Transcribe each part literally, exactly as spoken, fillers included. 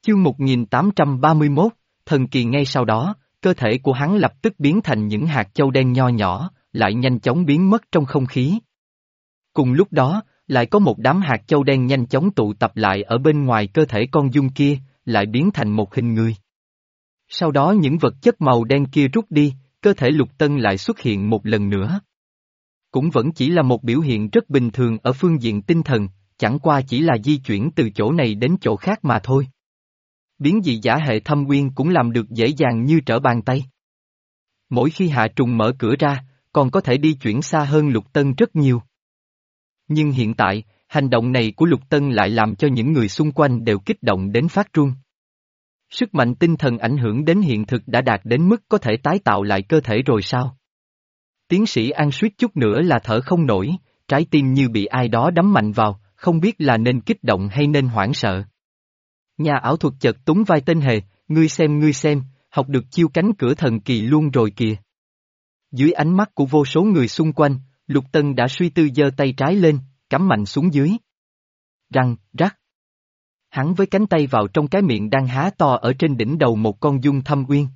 Chương một nghìn tám trăm ba mươi mốt, thần kỳ ngay sau đó, cơ thể của hắn lập tức biến thành những hạt châu đen nho nhỏ, lại nhanh chóng biến mất trong không khí. Cùng lúc đó, lại có một đám hạt châu đen nhanh chóng tụ tập lại ở bên ngoài cơ thể con giun kia, lại biến thành một hình người. Sau đó những vật chất màu đen kia rút đi, cơ thể Lục Tân lại xuất hiện một lần nữa. Cũng vẫn chỉ là một biểu hiện rất bình thường ở phương diện tinh thần, chẳng qua chỉ là di chuyển từ chỗ này đến chỗ khác mà thôi. Biến dị giả hệ thâm uyên cũng làm được dễ dàng như trở bàn tay. Mỗi khi Hạ Trùng mở cửa ra, còn có thể đi chuyển xa hơn Lục Tân rất nhiều. Nhưng hiện tại, hành động này của Lục Tân lại làm cho những người xung quanh đều kích động đến phát run. Sức mạnh tinh thần ảnh hưởng đến hiện thực đã đạt đến mức có thể tái tạo lại cơ thể rồi sao? Tiến sĩ An suýt chút nữa là thở không nổi, trái tim như bị ai đó đấm mạnh vào, không biết là nên kích động hay nên hoảng sợ. Nhà ảo thuật chợt túng vai tên hề, ngươi xem ngươi xem, học được chiêu cánh cửa thần kỳ luôn rồi kìa. Dưới ánh mắt của vô số người xung quanh, Lục Tân đã suy tư giơ tay trái lên, cắm mạnh xuống dưới. Răng, rắc. Hắn với cánh tay vào trong cái miệng đang há to ở trên đỉnh đầu một con giun thâm uyên.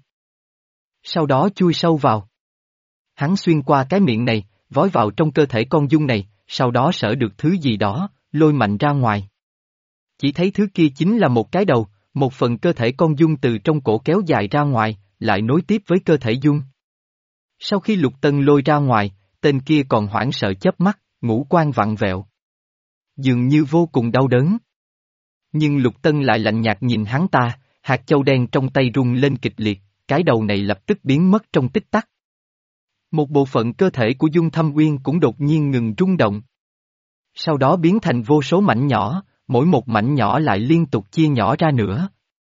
Sau đó chui sâu vào. Hắn xuyên qua cái miệng này, vói vào trong cơ thể con giun này, sau đó sở được thứ gì đó, lôi mạnh ra ngoài. Chỉ thấy thứ kia chính là một cái đầu, một phần cơ thể con giun từ trong cổ kéo dài ra ngoài, lại nối tiếp với cơ thể giun. Sau khi Lục Tân lôi ra ngoài, tên kia còn hoảng sợ chớp mắt, ngũ quan vặn vẹo. Dường như vô cùng đau đớn. Nhưng Lục Tân lại lạnh nhạt nhìn hắn ta, hạt châu đen trong tay rung lên kịch liệt, cái đầu này lập tức biến mất trong tích tắc. Một bộ phận cơ thể của Dung Thâm Uyên cũng đột nhiên ngừng rung động. Sau đó biến thành vô số mảnh nhỏ, mỗi một mảnh nhỏ lại liên tục chia nhỏ ra nữa.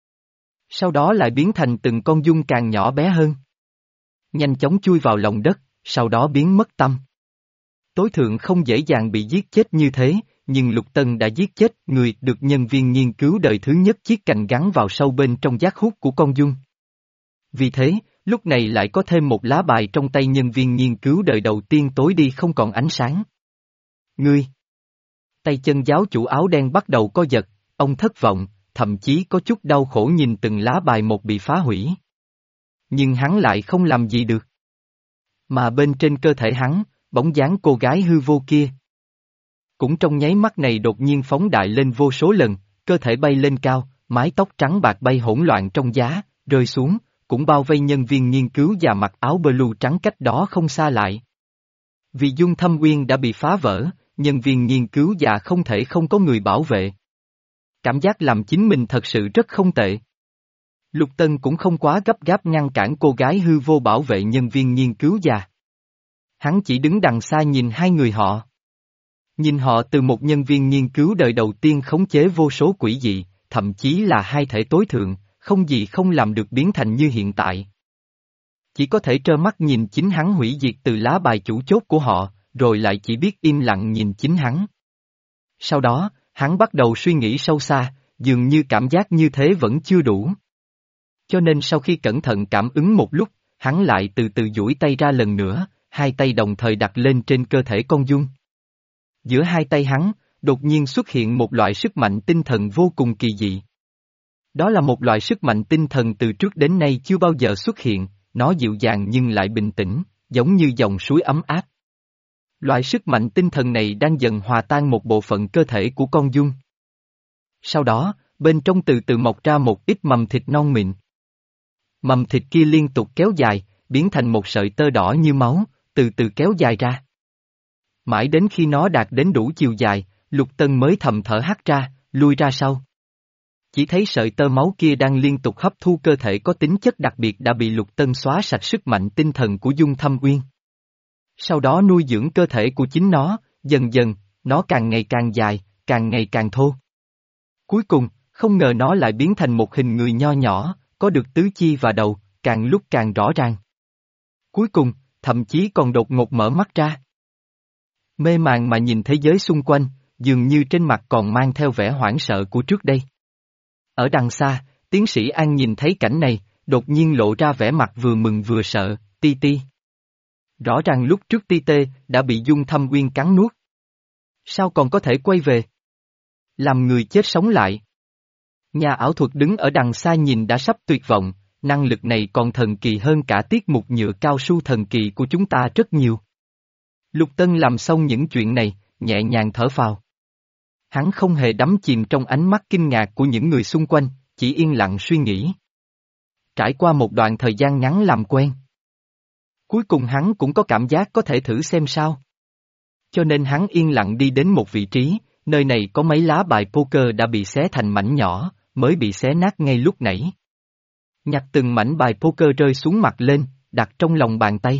Sau đó lại biến thành từng con giun càng nhỏ bé hơn. Nhanh chóng chui vào lòng đất, sau đó biến mất tâm. Tối thượng không dễ dàng bị giết chết như thế, nhưng Lục Tân đã giết chết người được nhân viên nghiên cứu đời thứ nhất chiếc cành gắn vào sâu bên trong giác hút của con giun. Vì thế, lúc này lại có thêm một lá bài trong tay nhân viên nghiên cứu đời đầu tiên tối đi không còn ánh sáng. Ngươi! Tay chân giáo chủ áo đen bắt đầu co giật, ông thất vọng, thậm chí có chút đau khổ nhìn từng lá bài một bị phá hủy. Nhưng hắn lại không làm gì được. Mà bên trên cơ thể hắn, bóng dáng cô gái hư vô kia. Cũng trong nháy mắt này đột nhiên phóng đại lên vô số lần, cơ thể bay lên cao, mái tóc trắng bạc bay hỗn loạn trong giá, rơi xuống, cũng bao vây nhân viên nghiên cứu và mặc áo blue trắng cách đó không xa lại. Vì Dung Thâm Uyên đã bị phá vỡ, nhân viên nghiên cứu già không thể không có người bảo vệ. Cảm giác làm chính mình thật sự rất không tệ. Lục Tân cũng không quá gấp gáp ngăn cản cô gái hư vô bảo vệ nhân viên nghiên cứu già. Hắn chỉ đứng đằng xa nhìn hai người họ. Nhìn họ từ một nhân viên nghiên cứu đời đầu tiên khống chế vô số quỷ dị, thậm chí là hai thể tối thượng, không gì không làm được biến thành như hiện tại. Chỉ có thể trơ mắt nhìn chính hắn hủy diệt từ lá bài chủ chốt của họ, rồi lại chỉ biết im lặng nhìn chính hắn. Sau đó, hắn bắt đầu suy nghĩ sâu xa, dường như cảm giác như thế vẫn chưa đủ. Cho nên sau khi cẩn thận cảm ứng một lúc, hắn lại từ từ duỗi tay ra lần nữa, hai tay đồng thời đặt lên trên cơ thể con giun. Giữa hai tay hắn, đột nhiên xuất hiện một loại sức mạnh tinh thần vô cùng kỳ dị. Đó là một loại sức mạnh tinh thần từ trước đến nay chưa bao giờ xuất hiện, nó dịu dàng nhưng lại bình tĩnh, giống như dòng suối ấm áp. Loại sức mạnh tinh thần này đang dần hòa tan một bộ phận cơ thể của con giun. Sau đó, bên trong từ từ mọc ra một ít mầm thịt non mịn. Mầm thịt kia liên tục kéo dài, biến thành một sợi tơ đỏ như máu, từ từ kéo dài ra. Mãi đến khi nó đạt đến đủ chiều dài, Lục Tân mới thầm thở hắt ra, lui ra sau. Chỉ thấy sợi tơ máu kia đang liên tục hấp thu cơ thể có tính chất đặc biệt đã bị Lục Tân xóa sạch sức mạnh tinh thần của Dung Thâm Uyên. Sau đó nuôi dưỡng cơ thể của chính nó, dần dần, nó càng ngày càng dài, càng ngày càng thô. Cuối cùng, không ngờ nó lại biến thành một hình người nho nhỏ, có được tứ chi và đầu, càng lúc càng rõ ràng. Cuối cùng, thậm chí còn đột ngột mở mắt ra. Mê màng mà nhìn thế giới xung quanh, dường như trên mặt còn mang theo vẻ hoảng sợ của trước đây. Ở đằng xa, tiến sĩ An nhìn thấy cảnh này, đột nhiên lộ ra vẻ mặt vừa mừng vừa sợ, ti ti. Rõ ràng lúc trước ti tê đã bị Dung Thâm Uyên cắn nuốt. Sao còn có thể quay về? Làm người chết sống lại. Nhà ảo thuật đứng ở đằng xa nhìn đã sắp tuyệt vọng, năng lực này còn thần kỳ hơn cả tiết mục nhựa cao su thần kỳ của chúng ta rất nhiều. Lục Tân làm xong những chuyện này, nhẹ nhàng thở phào. Hắn không hề đắm chìm trong ánh mắt kinh ngạc của những người xung quanh, chỉ yên lặng suy nghĩ. Trải qua một đoạn thời gian ngắn làm quen. Cuối cùng hắn cũng có cảm giác có thể thử xem sao. Cho nên hắn yên lặng đi đến một vị trí, nơi này có mấy lá bài poker đã bị xé thành mảnh nhỏ, mới bị xé nát ngay lúc nãy. Nhặt từng mảnh bài poker rơi xuống mặt lên, đặt trong lòng bàn tay.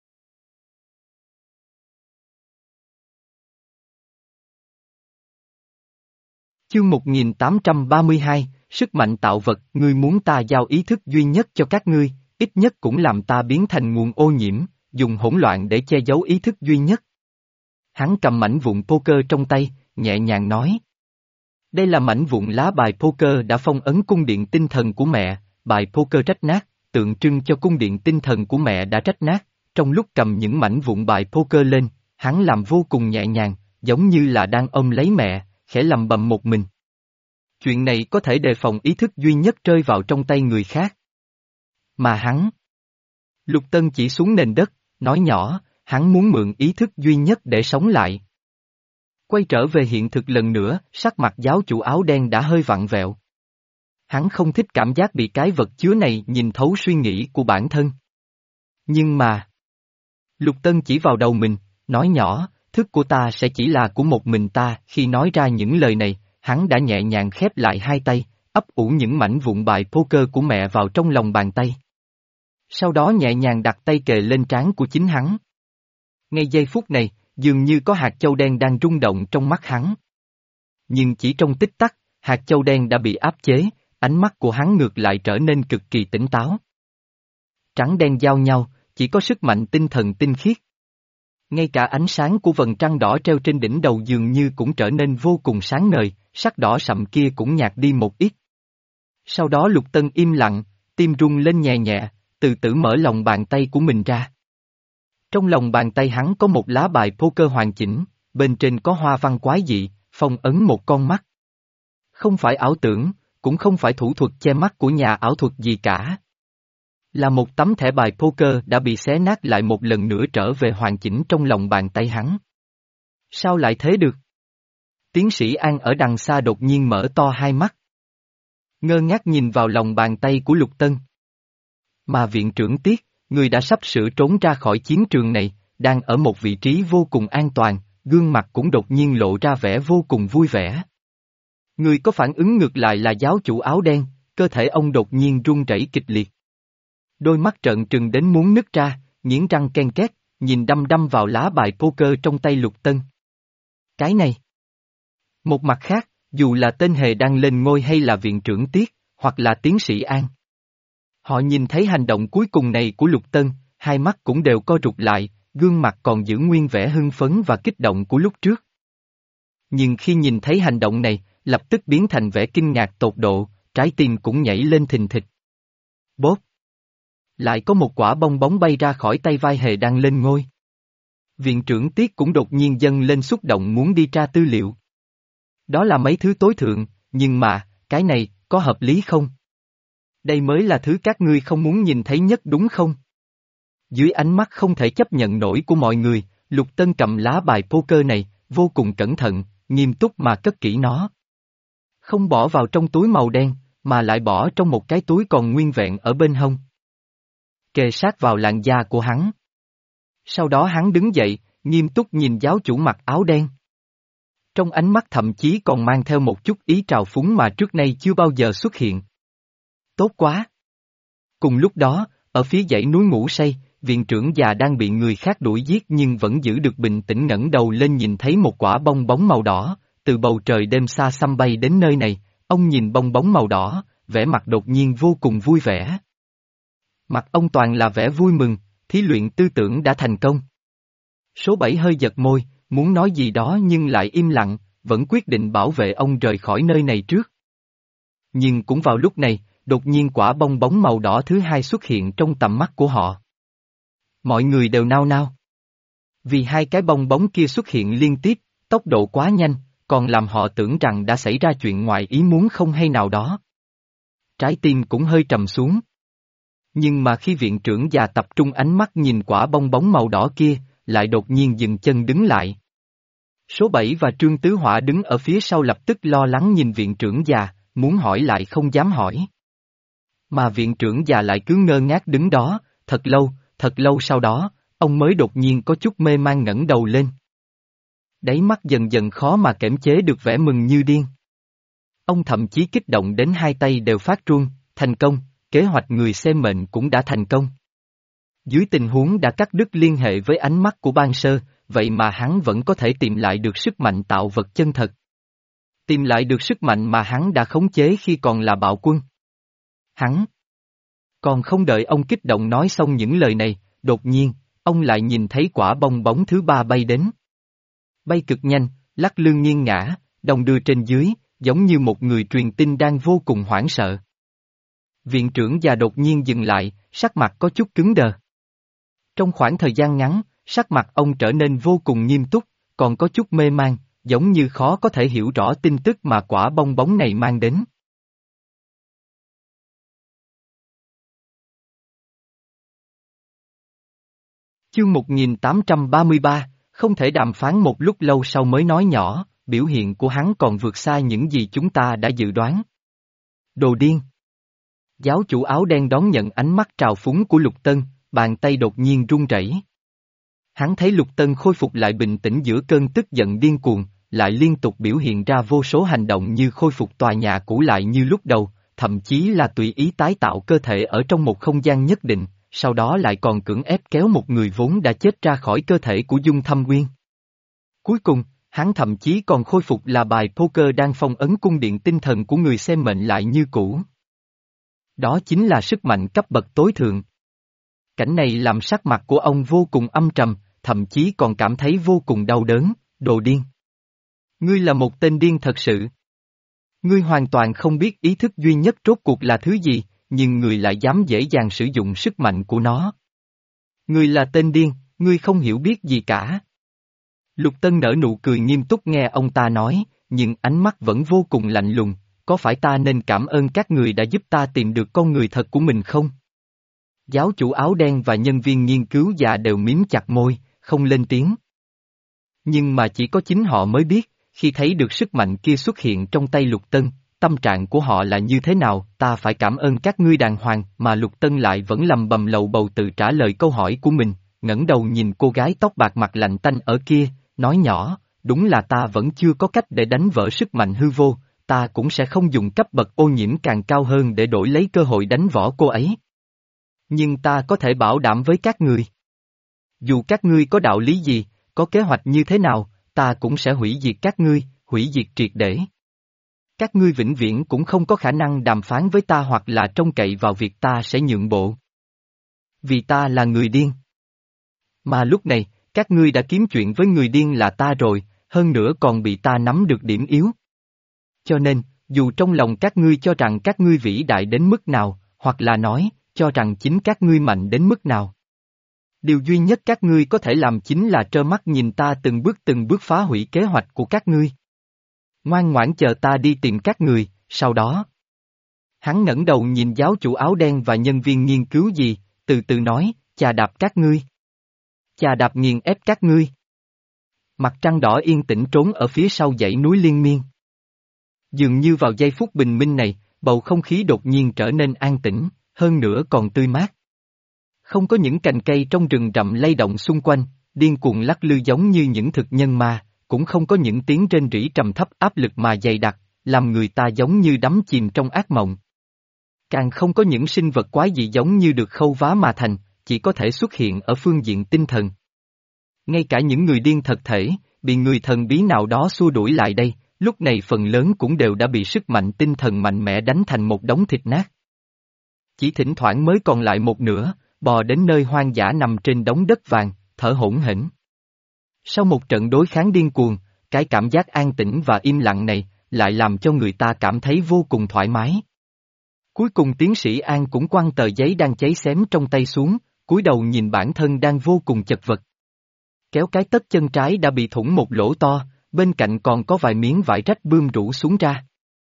Chương một nghìn tám trăm ba mươi hai, sức mạnh tạo vật, ngươi muốn ta giao ý thức duy nhất cho các ngươi, ít nhất cũng làm ta biến thành nguồn ô nhiễm, dùng hỗn loạn để che giấu ý thức duy nhất. Hắn cầm mảnh vụn poker trong tay, nhẹ nhàng nói. Đây là mảnh vụn lá bài poker đã phong ấn cung điện tinh thần của mẹ, bài poker rách nát, tượng trưng cho cung điện tinh thần của mẹ đã rách nát. Trong lúc cầm những mảnh vụn bài poker lên, hắn làm vô cùng nhẹ nhàng, giống như là đang ôm lấy mẹ, khẽ lầm bầm một mình. Chuyện này có thể đề phòng ý thức duy nhất rơi vào trong tay người khác. Mà hắn... Lục Tân chỉ xuống nền đất, nói nhỏ, hắn muốn mượn ý thức duy nhất để sống lại. Quay trở về hiện thực lần nữa, sắc mặt giáo chủ áo đen đã hơi vặn vẹo. Hắn không thích cảm giác bị cái vật chứa này nhìn thấu suy nghĩ của bản thân. Nhưng mà... Lục Tân chỉ vào đầu mình, nói nhỏ, thức của ta sẽ chỉ là của một mình ta. Khi nói ra những lời này, hắn đã nhẹ nhàng khép lại hai tay, ấp ủ những mảnh vụn bài poker của mẹ vào trong lòng bàn tay. Sau đó nhẹ nhàng đặt tay kề lên trán của chính hắn. Ngay giây phút này, dường như có hạt châu đen đang rung động trong mắt hắn. Nhưng chỉ trong tích tắc, hạt châu đen đã bị áp chế, ánh mắt của hắn ngược lại trở nên cực kỳ tỉnh táo. Trắng đen giao nhau, chỉ có sức mạnh tinh thần tinh khiết. Ngay cả ánh sáng của vầng trăng đỏ treo trên đỉnh đầu dường như cũng trở nên vô cùng sáng ngời, sắc đỏ sậm kia cũng nhạt đi một ít. Sau đó Lục Tân im lặng, tim rung lên nhẹ nhẹ, từ từ mở lòng bàn tay của mình ra. Trong lòng bàn tay hắn có một lá bài poker hoàn chỉnh, bên trên có hoa văn quái dị, phong ấn một con mắt. Không phải ảo tưởng, cũng không phải thủ thuật che mắt của nhà ảo thuật gì cả. Là một tấm thẻ bài poker đã bị xé nát lại một lần nữa trở về hoàn chỉnh trong lòng bàn tay hắn. Sao lại thế được? Tiến sĩ An ở đằng xa đột nhiên mở to hai mắt. Ngơ ngác nhìn vào lòng bàn tay của Lục Tân. Mà viện trưởng Tiết, người đã sắp sửa trốn ra khỏi chiến trường này, đang ở một vị trí vô cùng an toàn, gương mặt cũng đột nhiên lộ ra vẻ vô cùng vui vẻ. Người có phản ứng ngược lại là giáo chủ áo đen, cơ thể ông đột nhiên run rẩy kịch liệt. Đôi mắt trợn trừng đến muốn nứt ra, nghiến răng ken két, nhìn đăm đăm vào lá bài poker trong tay Lục Tân. Cái này. Một mặt khác, dù là tên hề đang lên ngôi hay là viện trưởng Tiết, hoặc là tiến sĩ An. Họ nhìn thấy hành động cuối cùng này của Lục Tân, hai mắt cũng đều co rụt lại, gương mặt còn giữ nguyên vẻ hưng phấn và kích động của lúc trước. Nhưng khi nhìn thấy hành động này, lập tức biến thành vẻ kinh ngạc tột độ, trái tim cũng nhảy lên thình thịch. Bốp! Lại có một quả bong bóng bay ra khỏi tay vai hề đang lên ngôi. Viện trưởng Tiết cũng đột nhiên dâng lên xúc động muốn đi tra tư liệu. Đó là mấy thứ tối thượng, nhưng mà, cái này, có hợp lý không? Đây mới là thứ các ngươi không muốn nhìn thấy nhất đúng không? Dưới ánh mắt không thể chấp nhận nổi của mọi người, Lục Tân cầm lá bài poker này, vô cùng cẩn thận, nghiêm túc mà cất kỹ nó. Không bỏ vào trong túi màu đen, mà lại bỏ trong một cái túi còn nguyên vẹn ở bên hông. Kề sát vào làn da của hắn. Sau đó hắn đứng dậy, nghiêm túc nhìn giáo chủ mặc áo đen. Trong ánh mắt thậm chí còn mang theo một chút ý trào phúng mà trước nay chưa bao giờ xuất hiện. Tốt quá! Cùng lúc đó, ở phía dãy núi Ngũ Say, viện trưởng già đang bị người khác đuổi giết nhưng vẫn giữ được bình tĩnh ngẩng đầu lên nhìn thấy một quả bong bóng màu đỏ, từ bầu trời đêm xa xăm bay đến nơi này, ông nhìn bong bóng màu đỏ, vẻ mặt đột nhiên vô cùng vui vẻ. Mặt ông toàn là vẻ vui mừng, thí luyện tư tưởng đã thành công. Số bảy hơi giật môi, muốn nói gì đó nhưng lại im lặng, vẫn quyết định bảo vệ ông rời khỏi nơi này trước. Nhưng cũng vào lúc này, đột nhiên quả bong bóng màu đỏ thứ hai xuất hiện trong tầm mắt của họ. Mọi người đều nao nao. Vì hai cái bong bóng kia xuất hiện liên tiếp, tốc độ quá nhanh, còn làm họ tưởng rằng đã xảy ra chuyện ngoài ý muốn không hay nào đó. trái tim cũng hơi trầm xuống. Nhưng mà khi viện trưởng già tập trung ánh mắt nhìn quả bong bóng màu đỏ kia, lại đột nhiên dừng chân đứng lại. Số bảy và Trương Tứ Họa đứng ở phía sau lập tức lo lắng nhìn viện trưởng già, muốn hỏi lại không dám hỏi. Mà viện trưởng già lại cứ ngơ ngác đứng đó, thật lâu, thật lâu sau đó, ông mới đột nhiên có chút mê man ngẩng đầu lên. Đáy mắt dần dần khó mà kiểm chế được vẻ mừng như điên. Ông thậm chí kích động đến hai tay đều phát run, thành công, kế hoạch người xem mệnh cũng đã thành công. Dưới tình huống đã cắt đứt liên hệ với ánh mắt của Ban Sơ, vậy mà hắn vẫn có thể tìm lại được sức mạnh tạo vật chân thật. Tìm lại được sức mạnh mà hắn đã khống chế khi còn là bạo quân. Hắn còn không đợi ông kích động nói xong những lời này, đột nhiên, ông lại nhìn thấy quả bong bóng thứ ba bay đến. Bay cực nhanh, lắc lư nghiêng ngã, đồng đưa trên dưới, giống như một người truyền tin đang vô cùng hoảng sợ. Viện trưởng già đột nhiên dừng lại, sắc mặt có chút cứng đờ. Trong khoảng thời gian ngắn, sắc mặt ông trở nên vô cùng nghiêm túc, còn có chút mê man, giống như khó có thể hiểu rõ tin tức mà quả bong bóng này mang đến. Chương một nghìn tám trăm ba mươi ba, không thể đàm phán một lúc lâu sau mới nói nhỏ, biểu hiện của hắn còn vượt xa những gì chúng ta đã dự đoán. Đồ điên! Giáo chủ áo đen đón nhận ánh mắt trào phúng của Lục Tân, bàn tay đột nhiên run rẩy. Hắn thấy Lục Tân khôi phục lại bình tĩnh giữa cơn tức giận điên cuồng, lại liên tục biểu hiện ra vô số hành động như khôi phục tòa nhà cũ lại như lúc đầu, thậm chí là tùy ý tái tạo cơ thể ở trong một không gian nhất định, sau đó lại còn cưỡng ép kéo một người vốn đã chết ra khỏi cơ thể của Dung Thâm Nguyên. Cuối cùng, hắn thậm chí còn khôi phục là bài poker đang phong ấn cung điện tinh thần của người xem mệnh lại như cũ. Đó chính là sức mạnh cấp bậc tối thượng. Cảnh này làm sắc mặt của ông vô cùng âm trầm, thậm chí còn cảm thấy vô cùng đau đớn, đồ điên. Ngươi là một tên điên thật sự. Ngươi hoàn toàn không biết ý thức duy nhất rốt cuộc là thứ gì, nhưng ngươi lại dám dễ dàng sử dụng sức mạnh của nó. Ngươi là tên điên, ngươi không hiểu biết gì cả. Lục Tân nở nụ cười nghiêm túc nghe ông ta nói, nhưng ánh mắt vẫn vô cùng lạnh lùng, có phải ta nên cảm ơn các người đã giúp ta tìm được con người thật của mình không? Giáo chủ áo đen và nhân viên nghiên cứu già đều mím chặt môi, không lên tiếng. Nhưng mà chỉ có chính họ mới biết, khi thấy được sức mạnh kia xuất hiện trong tay Lục Tân, tâm trạng của họ là như thế nào, ta phải cảm ơn các ngươi đàng hoàng, mà Lục Tân lại vẫn lầm bầm lầu bầu tự trả lời câu hỏi của mình, ngẩng đầu nhìn cô gái tóc bạc mặt lạnh tanh ở kia, nói nhỏ, đúng là ta vẫn chưa có cách để đánh vỡ sức mạnh hư vô, ta cũng sẽ không dùng cấp bậc ô nhiễm càng cao hơn để đổi lấy cơ hội đánh võ cô ấy. Nhưng ta có thể bảo đảm với các người. Dù các ngươi có đạo lý gì, có kế hoạch như thế nào, ta cũng sẽ hủy diệt các ngươi, hủy diệt triệt để. Các ngươi vĩnh viễn cũng không có khả năng đàm phán với ta hoặc là trông cậy vào việc ta sẽ nhượng bộ. Vì ta là người điên. Mà lúc này, các ngươi đã kiếm chuyện với người điên là ta rồi, hơn nữa còn bị ta nắm được điểm yếu. Cho nên, dù trong lòng các ngươi cho rằng các ngươi vĩ đại đến mức nào, hoặc là nói, cho rằng chính các ngươi mạnh đến mức nào. Điều duy nhất các ngươi có thể làm chính là trơ mắt nhìn ta từng bước từng bước phá hủy kế hoạch của các ngươi. Ngoan ngoãn chờ ta đi tìm các người, sau đó. Hắn ngẩng đầu nhìn giáo chủ áo đen và nhân viên nghiên cứu gì, từ từ nói, chà đạp các ngươi. Chà đạp nghiền ép các ngươi. Mặt trăng đỏ yên tĩnh trốn ở phía sau dãy núi liên miên. Dường như vào giây phút bình minh này, bầu không khí đột nhiên trở nên an tĩnh, hơn nữa còn tươi mát. Không có những cành cây trong rừng rậm lay động xung quanh, điên cuồng lắc lư giống như những thực nhân ma, cũng không có những tiếng rên rỉ trầm thấp áp lực mà dày đặc, làm người ta giống như đắm chìm trong ác mộng. Càng không có những sinh vật quái dị giống như được khâu vá mà thành, chỉ có thể xuất hiện ở phương diện tinh thần. Ngay cả những người điên thật thể, bị người thần bí nào đó xua đuổi lại đây, lúc này phần lớn cũng đều đã bị sức mạnh tinh thần mạnh mẽ đánh thành một đống thịt nát. Chỉ thỉnh thoảng mới còn lại một nửa, bò đến nơi hoang dã nằm trên đống đất vàng, thở hổn hển. Sau một trận đối kháng điên cuồng, cái cảm giác an tĩnh và im lặng này, lại làm cho người ta cảm thấy vô cùng thoải mái. Cuối cùng tiến sĩ An cũng quăng tờ giấy đang cháy xém trong tay xuống, cúi đầu nhìn bản thân đang vô cùng chật vật. Kéo cái tất chân trái đã bị thủng một lỗ to, bên cạnh còn có vài miếng vải rách bươm rủ xuống ra.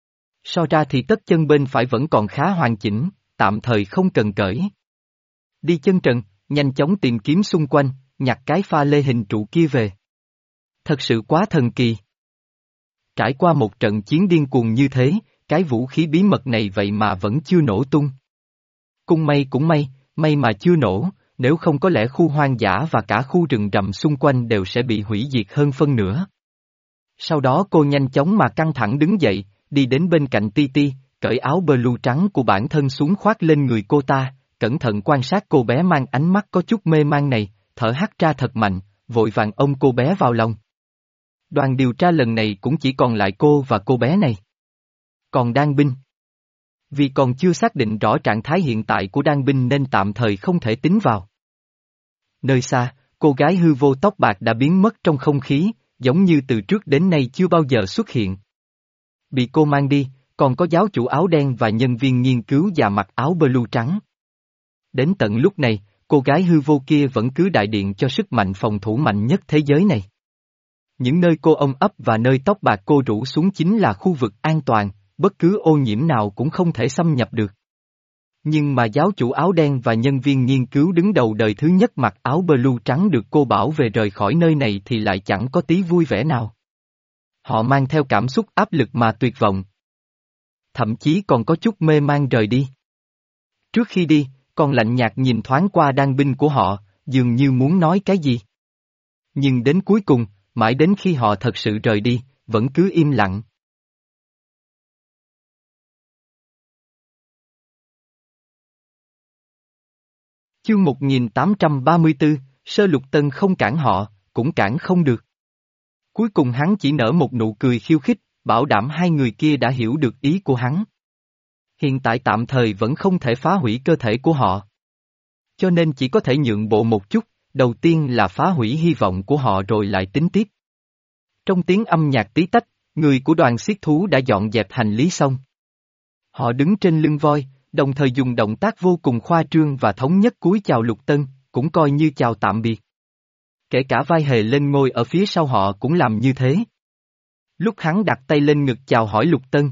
So ra thì tất chân bên phải vẫn còn khá hoàn chỉnh, tạm thời không cần cởi. Đi chân trần, nhanh chóng tìm kiếm xung quanh, nhặt cái pha lê hình trụ kia về. Thật sự quá thần kỳ. Trải qua một trận chiến điên cuồng như thế, cái vũ khí bí mật này vậy mà vẫn chưa nổ tung. Cung may cũng may, may mà chưa nổ, nếu không có lẽ khu hoang dã và cả khu rừng rậm xung quanh đều sẽ bị hủy diệt hơn phân nửa. Sau đó cô nhanh chóng mà căng thẳng đứng dậy, đi đến bên cạnh Ti Ti, cởi áo blue trắng của bản thân xuống khoác lên người cô ta, cẩn thận quan sát cô bé mang ánh mắt có chút mê man này, thở hắt ra thật mạnh, vội vàng ôm cô bé vào lòng. Đoàn điều tra lần này cũng chỉ còn lại cô và cô bé này. Còn Đan Binh. Vì còn chưa xác định rõ trạng thái hiện tại của Đan Binh nên tạm thời không thể tính vào. Nơi xa, cô gái hư vô tóc bạc đã biến mất trong không khí, giống như từ trước đến nay chưa bao giờ xuất hiện. Bị cô mang đi, còn có giáo chủ áo đen và nhân viên nghiên cứu già mặc áo blue trắng. Đến tận lúc này, cô gái hư vô kia vẫn cứ đại diện cho sức mạnh phòng thủ mạnh nhất thế giới này. Những nơi cô ôm ấp và nơi tóc bạc cô rủ xuống chính là khu vực an toàn, bất cứ ô nhiễm nào cũng không thể xâm nhập được. Nhưng mà giáo chủ áo đen và nhân viên nghiên cứu đứng đầu đời thứ nhất mặc áo blue trắng được cô bảo về rời khỏi nơi này thì lại chẳng có tí vui vẻ nào. Họ mang theo cảm xúc áp lực mà tuyệt vọng. Thậm chí còn có chút mê man rời đi. Trước khi đi, còn lạnh nhạt nhìn thoáng qua Đan Binh của họ, dường như muốn nói cái gì. Nhưng đến cuối cùng, mãi đến khi họ thật sự rời đi, vẫn cứ im lặng. Chương một nghìn tám trăm ba mươi tư, Sơ Lục Tân không cản họ, cũng cản không được. Cuối cùng hắn chỉ nở một nụ cười khiêu khích, bảo đảm hai người kia đã hiểu được ý của hắn. Hiện tại tạm thời vẫn không thể phá hủy cơ thể của họ. Cho nên chỉ có thể nhượng bộ một chút, đầu tiên là phá hủy hy vọng của họ rồi lại tính tiếp. Trong tiếng âm nhạc tí tách, người của đoàn xiết thú đã dọn dẹp hành lý xong. Họ đứng trên lưng voi, đồng thời dùng động tác vô cùng khoa trương và thống nhất cúi chào Lục Tân, cũng coi như chào tạm biệt. Kể cả vai hề lên ngôi ở phía sau họ cũng làm như thế. Lúc hắn đặt tay lên ngực chào hỏi Lục Tân.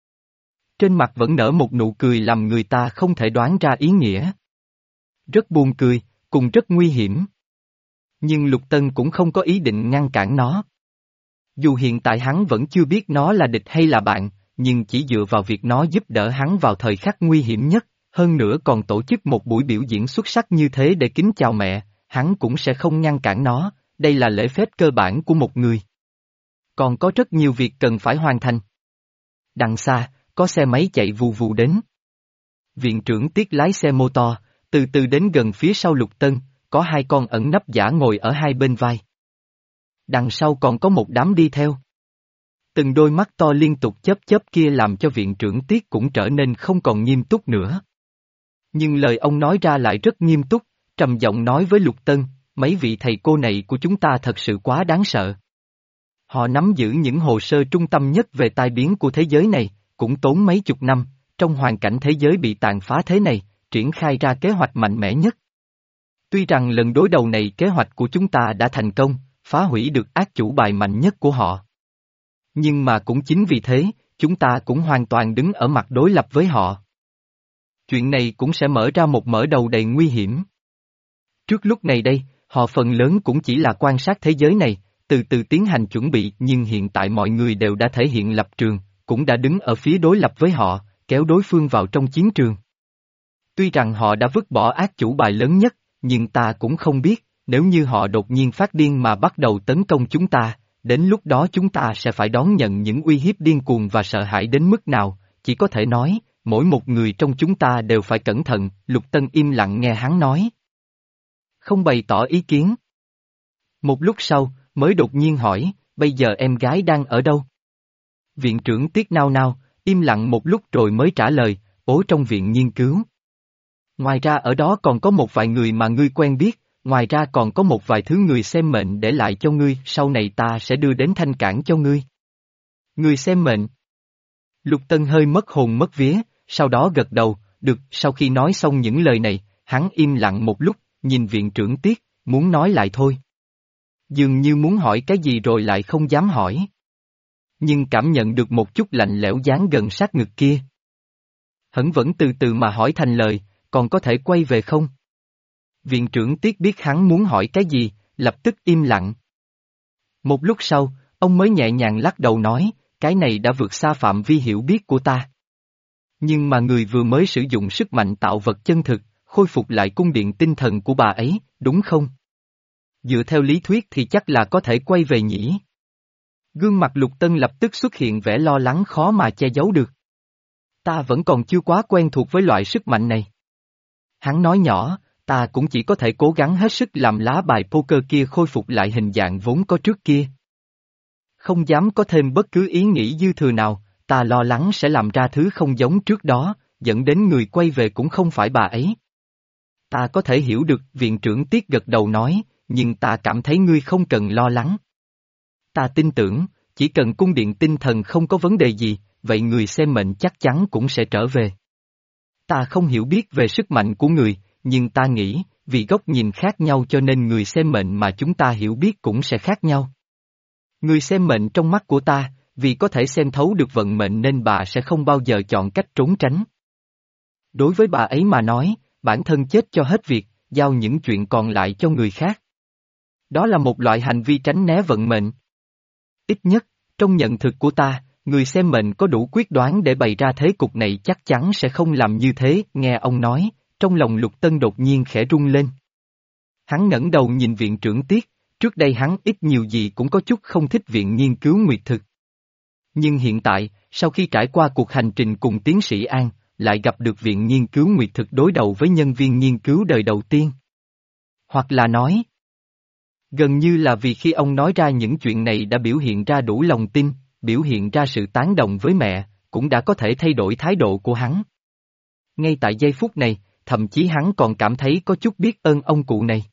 Trên mặt vẫn nở một nụ cười làm người ta không thể đoán ra ý nghĩa. Rất buồn cười, cùng rất nguy hiểm. Nhưng Lục Tân cũng không có ý định ngăn cản nó. Dù hiện tại hắn vẫn chưa biết nó là địch hay là bạn, nhưng chỉ dựa vào việc nó giúp đỡ hắn vào thời khắc nguy hiểm nhất, hơn nữa còn tổ chức một buổi biểu diễn xuất sắc như thế để kính chào mẹ, hắn cũng sẽ không ngăn cản nó, đây là lễ phép cơ bản của một người. Còn có rất nhiều việc cần phải hoàn thành. Đằng xa, có xe máy chạy vù vù đến. Viện trưởng Tiết lái xe mô tô, từ từ đến gần phía sau Lục Tân, có hai con ẩn nấp giả ngồi ở hai bên vai. Đằng sau còn có một đám đi theo. Từng đôi mắt to liên tục chớp chớp kia làm cho viện trưởng Tiết cũng trở nên không còn nghiêm túc nữa. Nhưng lời ông nói ra lại rất nghiêm túc, trầm giọng nói với Lục Tân, mấy vị thầy cô này của chúng ta thật sự quá đáng sợ. Họ nắm giữ những hồ sơ trung tâm nhất về tai biến của thế giới này, cũng tốn mấy chục năm, trong hoàn cảnh thế giới bị tàn phá thế này, triển khai ra kế hoạch mạnh mẽ nhất. Tuy rằng lần đối đầu này kế hoạch của chúng ta đã thành công, phá hủy được ác chủ bài mạnh nhất của họ. Nhưng mà cũng chính vì thế, chúng ta cũng hoàn toàn đứng ở mặt đối lập với họ. Chuyện này cũng sẽ mở ra một mở đầu đầy nguy hiểm. Trước lúc này đây, họ phần lớn cũng chỉ là quan sát thế giới này, từ từ tiến hành chuẩn bị, nhưng hiện tại mọi người đều đã thể hiện lập trường, cũng đã đứng ở phía đối lập với họ, kéo đối phương vào trong chiến trường. Tuy rằng họ đã vứt bỏ ác chủ bài lớn nhất, nhưng ta cũng không biết, nếu như họ đột nhiên phát điên mà bắt đầu tấn công chúng ta, đến lúc đó chúng ta sẽ phải đón nhận những uy hiếp điên cuồng và sợ hãi đến mức nào, chỉ có thể nói, mỗi một người trong chúng ta đều phải cẩn thận. Lục Tân im lặng nghe hắn nói. Không bày tỏ ý kiến. Một lúc sau, mới đột nhiên hỏi, bây giờ em gái đang ở đâu? Viện trưởng Tiết nao nao, im lặng một lúc rồi mới trả lời, ố trong viện nghiên cứu. Ngoài ra ở đó còn có một vài người mà ngươi quen biết, ngoài ra còn có một vài thứ người xem mệnh để lại cho ngươi, sau này ta sẽ đưa đến Thanh Cảng cho ngươi. Người xem mệnh. Lục Tân hơi mất hồn mất vía, sau đó gật đầu, được. Sau khi nói xong những lời này, hắn im lặng một lúc, nhìn viện trưởng Tiết, muốn nói lại thôi. Dường như muốn hỏi cái gì rồi lại không dám hỏi. Nhưng cảm nhận được một chút lạnh lẽo dán gần sát ngực kia. Hẫn vẫn từ từ mà hỏi thành lời, còn có thể quay về không? Viện trưởng Tiết biết hắn muốn hỏi cái gì, lập tức im lặng. Một lúc sau, ông mới nhẹ nhàng lắc đầu nói, cái này đã vượt xa phạm vi hiểu biết của ta. Nhưng mà người vừa mới sử dụng sức mạnh tạo vật chân thực, khôi phục lại cung điện tinh thần của bà ấy, đúng không? Dựa theo lý thuyết thì chắc là có thể quay về nhỉ? Gương mặt Lục Tân lập tức xuất hiện vẻ lo lắng khó mà che giấu được. Ta vẫn còn chưa quá quen thuộc với loại sức mạnh này. Hắn nói nhỏ, ta cũng chỉ có thể cố gắng hết sức làm lá bài poker kia khôi phục lại hình dạng vốn có trước kia. Không dám có thêm bất cứ ý nghĩ dư thừa nào, ta lo lắng sẽ làm ra thứ không giống trước đó, dẫn đến người quay về cũng không phải bà ấy. Ta có thể hiểu được, viện trưởng Tiết gật đầu nói, nhưng ta cảm thấy ngươi không cần lo lắng. Ta tin tưởng, chỉ cần cung điện tinh thần không có vấn đề gì, vậy người xem mệnh chắc chắn cũng sẽ trở về. Ta không hiểu biết về sức mạnh của người, nhưng ta nghĩ, vì góc nhìn khác nhau cho nên người xem mệnh mà chúng ta hiểu biết cũng sẽ khác nhau. Người xem mệnh trong mắt của ta, vì có thể xem thấu được vận mệnh nên bà sẽ không bao giờ chọn cách trốn tránh. Đối với bà ấy mà nói, bản thân chết cho hết việc, giao những chuyện còn lại cho người khác. Đó là một loại hành vi tránh né vận mệnh. Ít nhất, trong nhận thực của ta, người xem mệnh có đủ quyết đoán để bày ra thế cục này chắc chắn sẽ không làm như thế, nghe ông nói, trong lòng Lục Tân đột nhiên khẽ rung lên. Hắn ngẩng đầu nhìn viện trưởng Tiết, trước đây hắn ít nhiều gì cũng có chút không thích viện nghiên cứu nguyệt thực. Nhưng hiện tại, sau khi trải qua cuộc hành trình cùng tiến sĩ An, lại gặp được viện nghiên cứu nguyệt thực đối đầu với nhân viên nghiên cứu đời đầu tiên. Hoặc là nói, gần như là vì khi ông nói ra những chuyện này đã biểu hiện ra đủ lòng tin, biểu hiện ra sự tán đồng với mẹ, cũng đã có thể thay đổi thái độ của hắn. Ngay tại giây phút này, thậm chí hắn còn cảm thấy có chút biết ơn ông cụ này.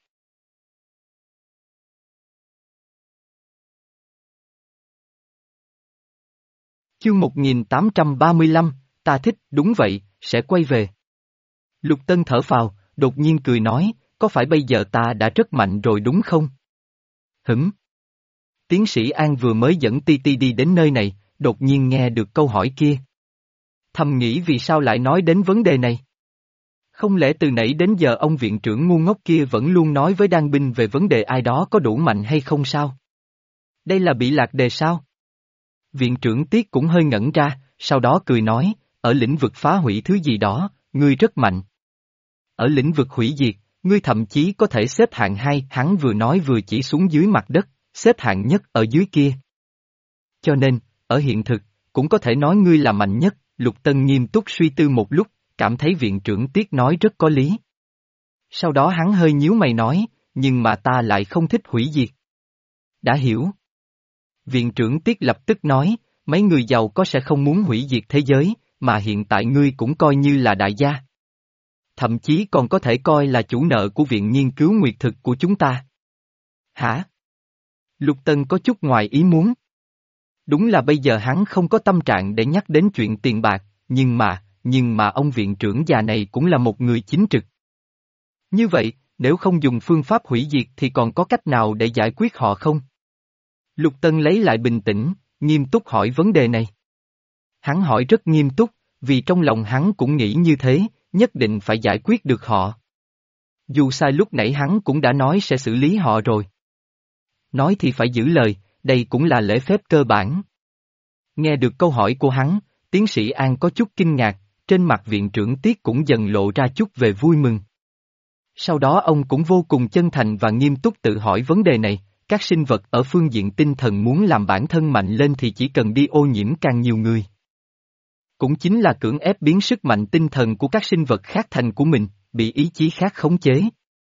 Chương một nghìn tám trăm ba mươi lăm, ta thích, đúng vậy, sẽ quay về. Lục Tân thở phào, đột nhiên cười nói, có phải bây giờ ta đã rất mạnh rồi đúng không? Hửm. Tiến sĩ An vừa mới dẫn Ti Ti đi đến nơi này, đột nhiên nghe được câu hỏi kia. Thầm nghĩ vì sao lại nói đến vấn đề này? Không lẽ từ nãy đến giờ ông viện trưởng ngu ngốc kia vẫn luôn nói với Đan Binh về vấn đề ai đó có đủ mạnh hay không sao? Đây là bị lạc đề sao? Viện trưởng Tiết cũng hơi ngẩn ra, sau đó cười nói, ở lĩnh vực phá hủy thứ gì đó, ngươi rất mạnh. Ở lĩnh vực hủy diệt, ngươi thậm chí có thể xếp hạng hai, hắn vừa nói vừa chỉ xuống dưới mặt đất, xếp hạng nhất ở dưới kia. Cho nên, ở hiện thực, cũng có thể nói ngươi là mạnh nhất, Lục Tân nghiêm túc suy tư một lúc, cảm thấy viện trưởng Tiết nói rất có lý. Sau đó hắn hơi nhíu mày nói, nhưng mà ta lại không thích hủy diệt. Đã hiểu. Viện trưởng Tiết lập tức nói, mấy người giàu có sẽ không muốn hủy diệt thế giới, mà hiện tại ngươi cũng coi như là đại gia. Thậm chí còn có thể coi là chủ nợ của viện nghiên cứu nguyệt thực của chúng ta. Hả? Lục Tân có chút ngoài ý muốn. Đúng là bây giờ hắn không có tâm trạng để nhắc đến chuyện tiền bạc, nhưng mà, nhưng mà ông viện trưởng già này cũng là một người chính trực. Như vậy, nếu không dùng phương pháp hủy diệt thì còn có cách nào để giải quyết họ không? Lục Tân lấy lại bình tĩnh, nghiêm túc hỏi vấn đề này. Hắn hỏi rất nghiêm túc, vì trong lòng hắn cũng nghĩ như thế, nhất định phải giải quyết được họ. Dù sai lúc nãy hắn cũng đã nói sẽ xử lý họ rồi. Nói thì phải giữ lời, đây cũng là lễ phép cơ bản. Nghe được câu hỏi của hắn, tiến sĩ An có chút kinh ngạc, trên mặt viện trưởng Tiết cũng dần lộ ra chút về vui mừng. Sau đó ông cũng vô cùng chân thành và nghiêm túc tự hỏi vấn đề này, các sinh vật ở phương diện tinh thần muốn làm bản thân mạnh lên thì chỉ cần đi ô nhiễm càng nhiều người. Cũng chính là cưỡng ép biến sức mạnh tinh thần của các sinh vật khác thành của mình, bị ý chí khác khống chế.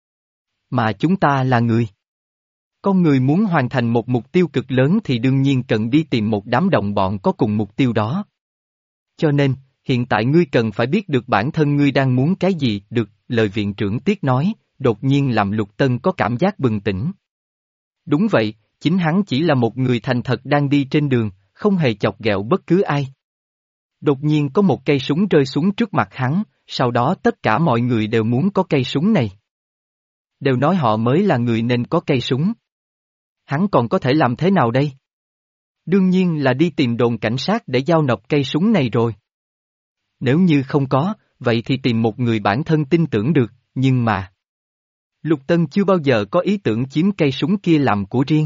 Mà chúng ta là người. Con người muốn hoàn thành một mục tiêu cực lớn thì đương nhiên cần đi tìm một đám đồng bọn có cùng mục tiêu đó. Cho nên, hiện tại ngươi cần phải biết được bản thân ngươi đang muốn cái gì, được, lời viện trưởng Tiết nói, đột nhiên làm Lục Tân có cảm giác bừng tỉnh. Đúng vậy, chính hắn chỉ là một người thành thật đang đi trên đường, không hề chọc ghẹo bất cứ ai. Đột nhiên có một cây súng rơi xuống trước mặt hắn, sau đó tất cả mọi người đều muốn có cây súng này. Đều nói họ mới là người nên có cây súng. Hắn còn có thể làm thế nào đây? Đương nhiên là đi tìm đồn cảnh sát để giao nộp cây súng này rồi. Nếu như không có, vậy thì tìm một người bản thân tin tưởng được, nhưng mà... Lục Tân chưa bao giờ có ý tưởng chiếm cây súng kia làm của riêng.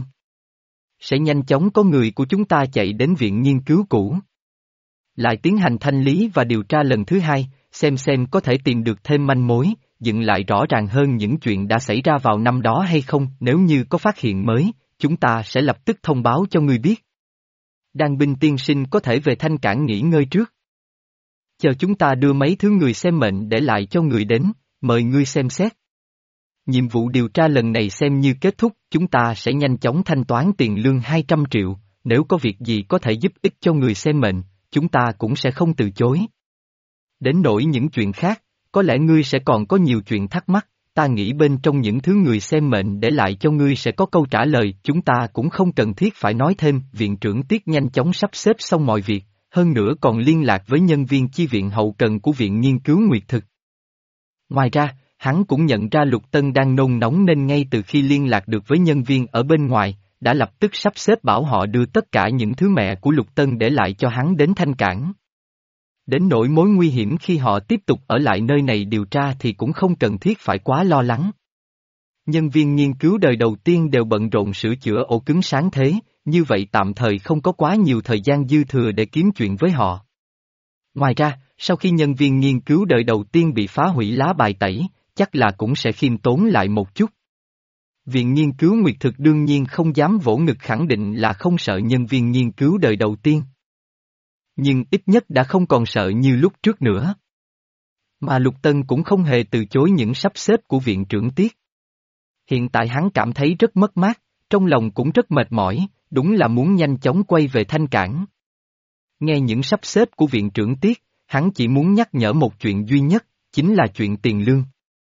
Sẽ nhanh chóng có người của chúng ta chạy đến viện nghiên cứu cũ. Lại tiến hành thanh lý và điều tra lần thứ hai, xem xem có thể tìm được thêm manh mối, dựng lại rõ ràng hơn những chuyện đã xảy ra vào năm đó hay không. Nếu như có phát hiện mới, chúng ta sẽ lập tức thông báo cho ngươi biết. Đan binh tiên sinh có thể về Thanh Cảng nghỉ ngơi trước. Chờ chúng ta đưa mấy thứ người xem mệnh để lại cho người đến, mời ngươi xem xét. Nhiệm vụ điều tra lần này xem như kết thúc, chúng ta sẽ nhanh chóng thanh toán tiền lương hai trăm triệu, nếu có việc gì có thể giúp ích cho người xem mệnh, chúng ta cũng sẽ không từ chối. Đến nỗi những chuyện khác, có lẽ ngươi sẽ còn có nhiều chuyện thắc mắc, ta nghĩ bên trong những thứ người xem mệnh để lại cho ngươi sẽ có câu trả lời, chúng ta cũng không cần thiết phải nói thêm. Viện trưởng Tiết nhanh chóng sắp xếp xong mọi việc, hơn nữa còn liên lạc với nhân viên chi viện hậu cần của Viện Nghiên cứu Nguyệt Thực. Ngoài ra, hắn cũng nhận ra Lục Tân đang nôn nóng nên ngay từ khi liên lạc được với nhân viên ở bên ngoài, đã lập tức sắp xếp bảo họ đưa tất cả những thứ mẹ của Lục Tân để lại cho hắn đến Thanh Cảng. Đến nỗi mối nguy hiểm khi họ tiếp tục ở lại nơi này điều tra thì cũng không cần thiết phải quá lo lắng. Nhân viên nghiên cứu đời đầu tiên đều bận rộn sửa chữa ổ cứng sáng thế, như vậy tạm thời không có quá nhiều thời gian dư thừa để kiếm chuyện với họ. Ngoài ra, sau khi nhân viên nghiên cứu đời đầu tiên bị phá hủy lá bài tẩy, chắc là cũng sẽ khiêm tốn lại một chút. Viện Nghiên cứu Nguyệt Thực đương nhiên không dám vỗ ngực khẳng định là không sợ nhân viên nghiên cứu đời đầu tiên. Nhưng ít nhất đã không còn sợ như lúc trước nữa. Mà Lục Tân cũng không hề từ chối những sắp xếp của viện trưởng Tiết. Hiện tại hắn cảm thấy rất mất mát, trong lòng cũng rất mệt mỏi, đúng là muốn nhanh chóng quay về Thanh Cảng. Nghe những sắp xếp của viện trưởng Tiết, hắn chỉ muốn nhắc nhở một chuyện duy nhất, chính là chuyện tiền lương.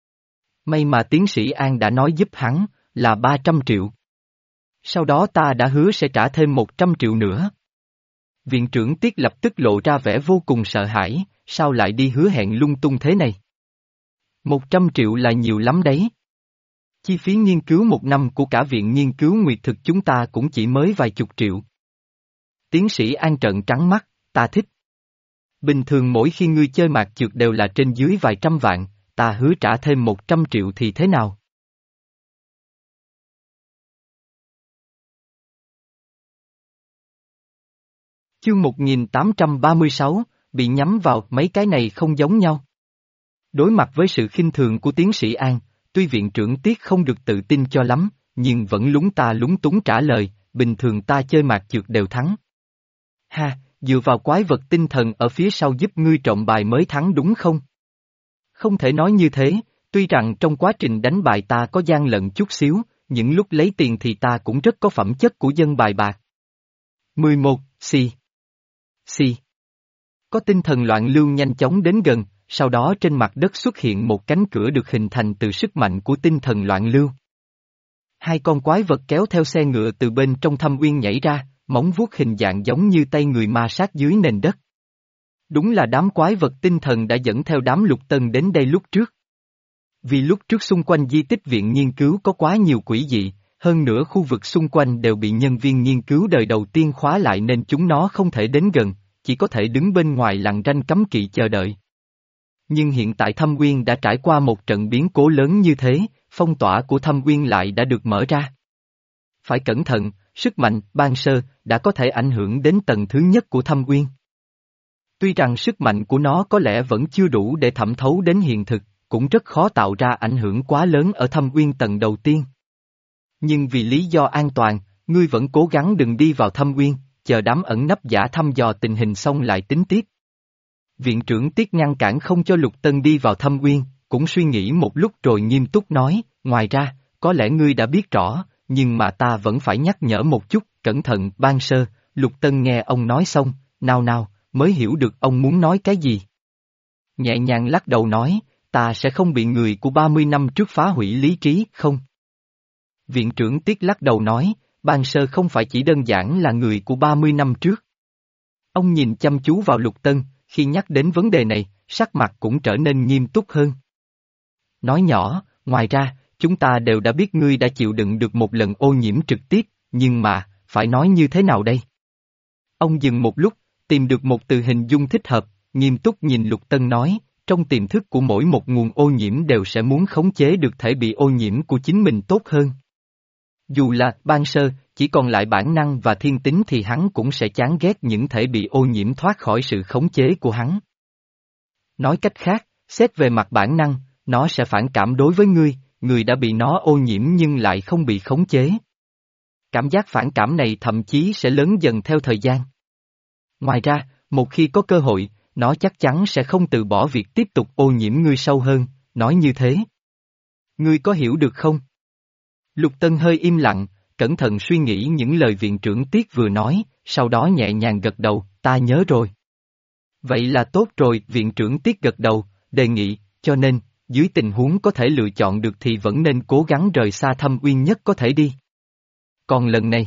May mà tiến sĩ An đã nói giúp hắn, là ba trăm triệu. Sau đó ta đã hứa sẽ trả thêm một trăm triệu nữa. Viện trưởng Tiết lập tức lộ ra vẻ vô cùng sợ hãi, sao lại đi hứa hẹn lung tung thế này? Một trăm triệu là nhiều lắm đấy. Chi phí nghiên cứu một năm của cả viện nghiên cứu Nguyệt Thực chúng ta cũng chỉ mới vài chục triệu. Tiến sĩ An trợn trắng mắt, ta thích. Bình thường mỗi khi ngươi chơi mạc trượt đều là trên dưới vài trăm vạn, ta hứa trả thêm một trăm triệu thì thế nào? Chương một nghìn tám trăm ba mươi sáu, bị nhắm vào, mấy cái này không giống nhau. Đối mặt với sự khinh thường của tiến sĩ An, tuy viện trưởng Tiết không được tự tin cho lắm, nhưng vẫn lúng ta lúng túng trả lời, bình thường ta chơi mạc trượt đều thắng. Ha, dựa vào quái vật tinh thần ở phía sau giúp ngươi trộm bài mới thắng đúng không? Không thể nói như thế, tuy rằng trong quá trình đánh bài ta có gian lận chút xíu, những lúc lấy tiền thì ta cũng rất có phẩm chất của dân bài bạc. mười một, xì. Xì. Có tinh thần loạn lưu nhanh chóng đến gần, sau đó trên mặt đất xuất hiện một cánh cửa được hình thành từ sức mạnh của tinh thần loạn lưu. Hai con quái vật kéo theo xe ngựa từ bên trong thâm uyên nhảy ra, móng vuốt hình dạng giống như tay người ma sát dưới nền đất. Đúng là đám quái vật tinh thần đã dẫn theo đám Lục Tân đến đây lúc trước. Vì lúc trước xung quanh di tích viện nghiên cứu có quá nhiều quỷ dị, hơn nữa khu vực xung quanh đều bị nhân viên nghiên cứu đời đầu tiên khóa lại nên chúng nó không thể đến gần, chỉ có thể đứng bên ngoài lằn ranh cấm kỵ chờ đợi. Nhưng hiện tại Thâm Uyên đã trải qua một trận biến cố lớn như thế, phong tỏa của Thâm Uyên lại đã được mở ra. Phải cẩn thận, sức mạnh, ban sơ, đã có thể ảnh hưởng đến tầng thứ nhất của Thâm Uyên. Tuy rằng sức mạnh của nó có lẽ vẫn chưa đủ để thẩm thấu đến hiện thực, cũng rất khó tạo ra ảnh hưởng quá lớn ở Thâm Uyên tầng đầu tiên. Nhưng vì lý do an toàn, ngươi vẫn cố gắng đừng đi vào Thâm Uyên, chờ đám ẩn nấp giả thăm dò tình hình xong lại tính tiếp. Viện trưởng Tiết ngăn cản không cho Lục Tân đi vào Thâm Uyên, cũng suy nghĩ một lúc rồi nghiêm túc nói, ngoài ra, có lẽ ngươi đã biết rõ, nhưng mà ta vẫn phải nhắc nhở một chút, cẩn thận. Ban sơ. Lục Tân nghe ông nói xong, nào nào, mới hiểu được ông muốn nói cái gì. Nhẹ nhàng lắc đầu nói, ta sẽ không bị người của ba mươi năm trước phá hủy lý trí, không. Viện trưởng Tiết lắc đầu nói, Ban sơ không phải chỉ đơn giản là người của ba mươi năm trước. Ông nhìn chăm chú vào Lục Tân, khi nhắc đến vấn đề này, sắc mặt cũng trở nên nghiêm túc hơn. Nói nhỏ, ngoài ra, chúng ta đều đã biết ngươi đã chịu đựng được một lần ô nhiễm trực tiếp, nhưng mà, phải nói như thế nào đây? Ông dừng một lúc, tìm được một từ hình dung thích hợp, nghiêm túc nhìn Lục Tân nói, trong tiềm thức của mỗi một nguồn ô nhiễm đều sẽ muốn khống chế được thể bị ô nhiễm của chính mình tốt hơn. Dù là ban sơ, chỉ còn lại bản năng và thiên tính thì hắn cũng sẽ chán ghét những thể bị ô nhiễm thoát khỏi sự khống chế của hắn. Nói cách khác, xét về mặt bản năng, nó sẽ phản cảm đối với ngươi, người đã bị nó ô nhiễm nhưng lại không bị khống chế. Cảm giác phản cảm này thậm chí sẽ lớn dần theo thời gian. Ngoài ra, một khi có cơ hội, nó chắc chắn sẽ không từ bỏ việc tiếp tục ô nhiễm ngươi sâu hơn, nói như thế. Ngươi có hiểu được không? Lục Tân hơi im lặng, cẩn thận suy nghĩ những lời viện trưởng Tiết vừa nói, sau đó nhẹ nhàng gật đầu, ta nhớ rồi. Vậy là tốt rồi, viện trưởng Tiết gật đầu, đề nghị, cho nên, dưới tình huống có thể lựa chọn được thì vẫn nên cố gắng rời xa Thâm Uyên nhất có thể đi. Còn lần này,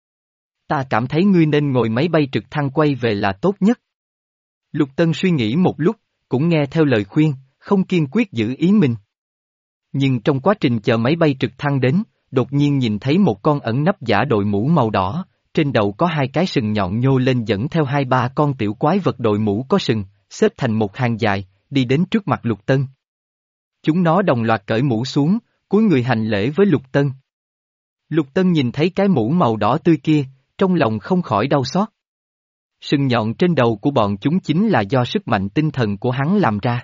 ta cảm thấy ngươi nên ngồi máy bay trực thăng quay về là tốt nhất. Lục Tân suy nghĩ một lúc, cũng nghe theo lời khuyên, không kiên quyết giữ ý mình. Nhưng trong quá trình chờ máy bay trực thăng đến, đột nhiên nhìn thấy một con ẩn nấp giả đội mũ màu đỏ, trên đầu có hai cái sừng nhọn nhô lên dẫn theo hai ba con tiểu quái vật đội mũ có sừng, xếp thành một hàng dài, đi đến trước mặt Lục Tân. Chúng nó đồng loạt cởi mũ xuống, cúi người hành lễ với Lục Tân. Lục Tân nhìn thấy cái mũ màu đỏ tươi kia, trong lòng không khỏi đau xót. Sừng nhọn trên đầu của bọn chúng chính là do sức mạnh tinh thần của hắn làm ra.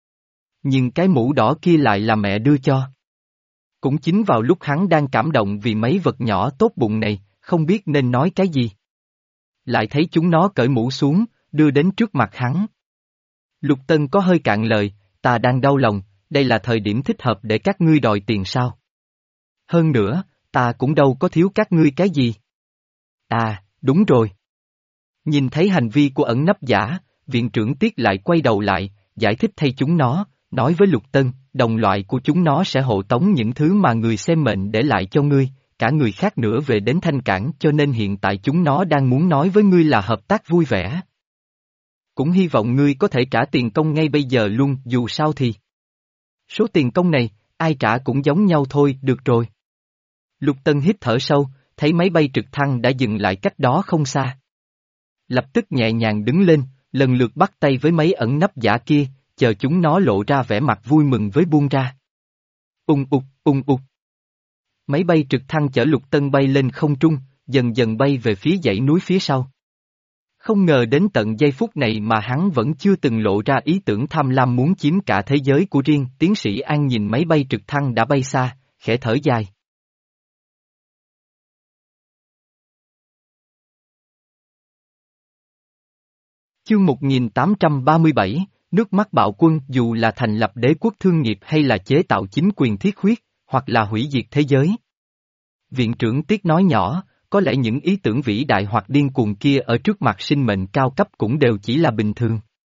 Nhưng cái mũ đỏ kia lại là mẹ đưa cho. Cũng chính vào lúc hắn đang cảm động vì mấy vật nhỏ tốt bụng này, không biết nên nói cái gì. Lại thấy chúng nó cởi mũ xuống, đưa đến trước mặt hắn. Lục Tân có hơi cạn lời, ta đang đau lòng, đây là thời điểm thích hợp để các ngươi đòi tiền sao? Hơn nữa, ta cũng đâu có thiếu các ngươi cái gì. À, đúng rồi. Nhìn thấy hành vi của ẩn nấp giả, viện trưởng Tiết lại quay đầu lại, giải thích thay chúng nó, nói với Lục Tân, đồng loại của chúng nó sẽ hộ tống những thứ mà người xem mệnh để lại cho ngươi, cả người khác nữa về đến Thanh Cảng cho nên hiện tại chúng nó đang muốn nói với ngươi là hợp tác vui vẻ. Cũng hy vọng ngươi có thể trả tiền công ngay bây giờ luôn, dù sao thì. Số tiền công này, ai trả cũng giống nhau thôi, được rồi. Lục Tân hít thở sâu, thấy máy bay trực thăng đã dừng lại cách đó không xa. Lập tức nhẹ nhàng đứng lên, lần lượt bắt tay với mấy ẩn nấp giả kia, chờ chúng nó lộ ra vẻ mặt vui mừng với buông ra. Ung ục, ung ục. Máy bay trực thăng chở Lục Tân bay lên không trung, dần dần bay về phía dãy núi phía sau. Không ngờ đến tận giây phút này mà hắn vẫn chưa từng lộ ra ý tưởng tham lam muốn chiếm cả thế giới của riêng, tiến sĩ An nhìn máy bay trực thăng đã bay xa, khẽ thở dài. Chương một nghìn tám trăm ba mươi bảy, nước mắt bạo quân dù là thành lập đế quốc thương nghiệp hay là chế tạo chính quyền thiết huyết, hoặc là hủy diệt thế giới. Viện trưởng Tiết nói nhỏ, có lẽ những ý tưởng vĩ đại hoặc điên cuồng kia ở trước mặt sinh mệnh cao cấp cũng đều chỉ là bình thường.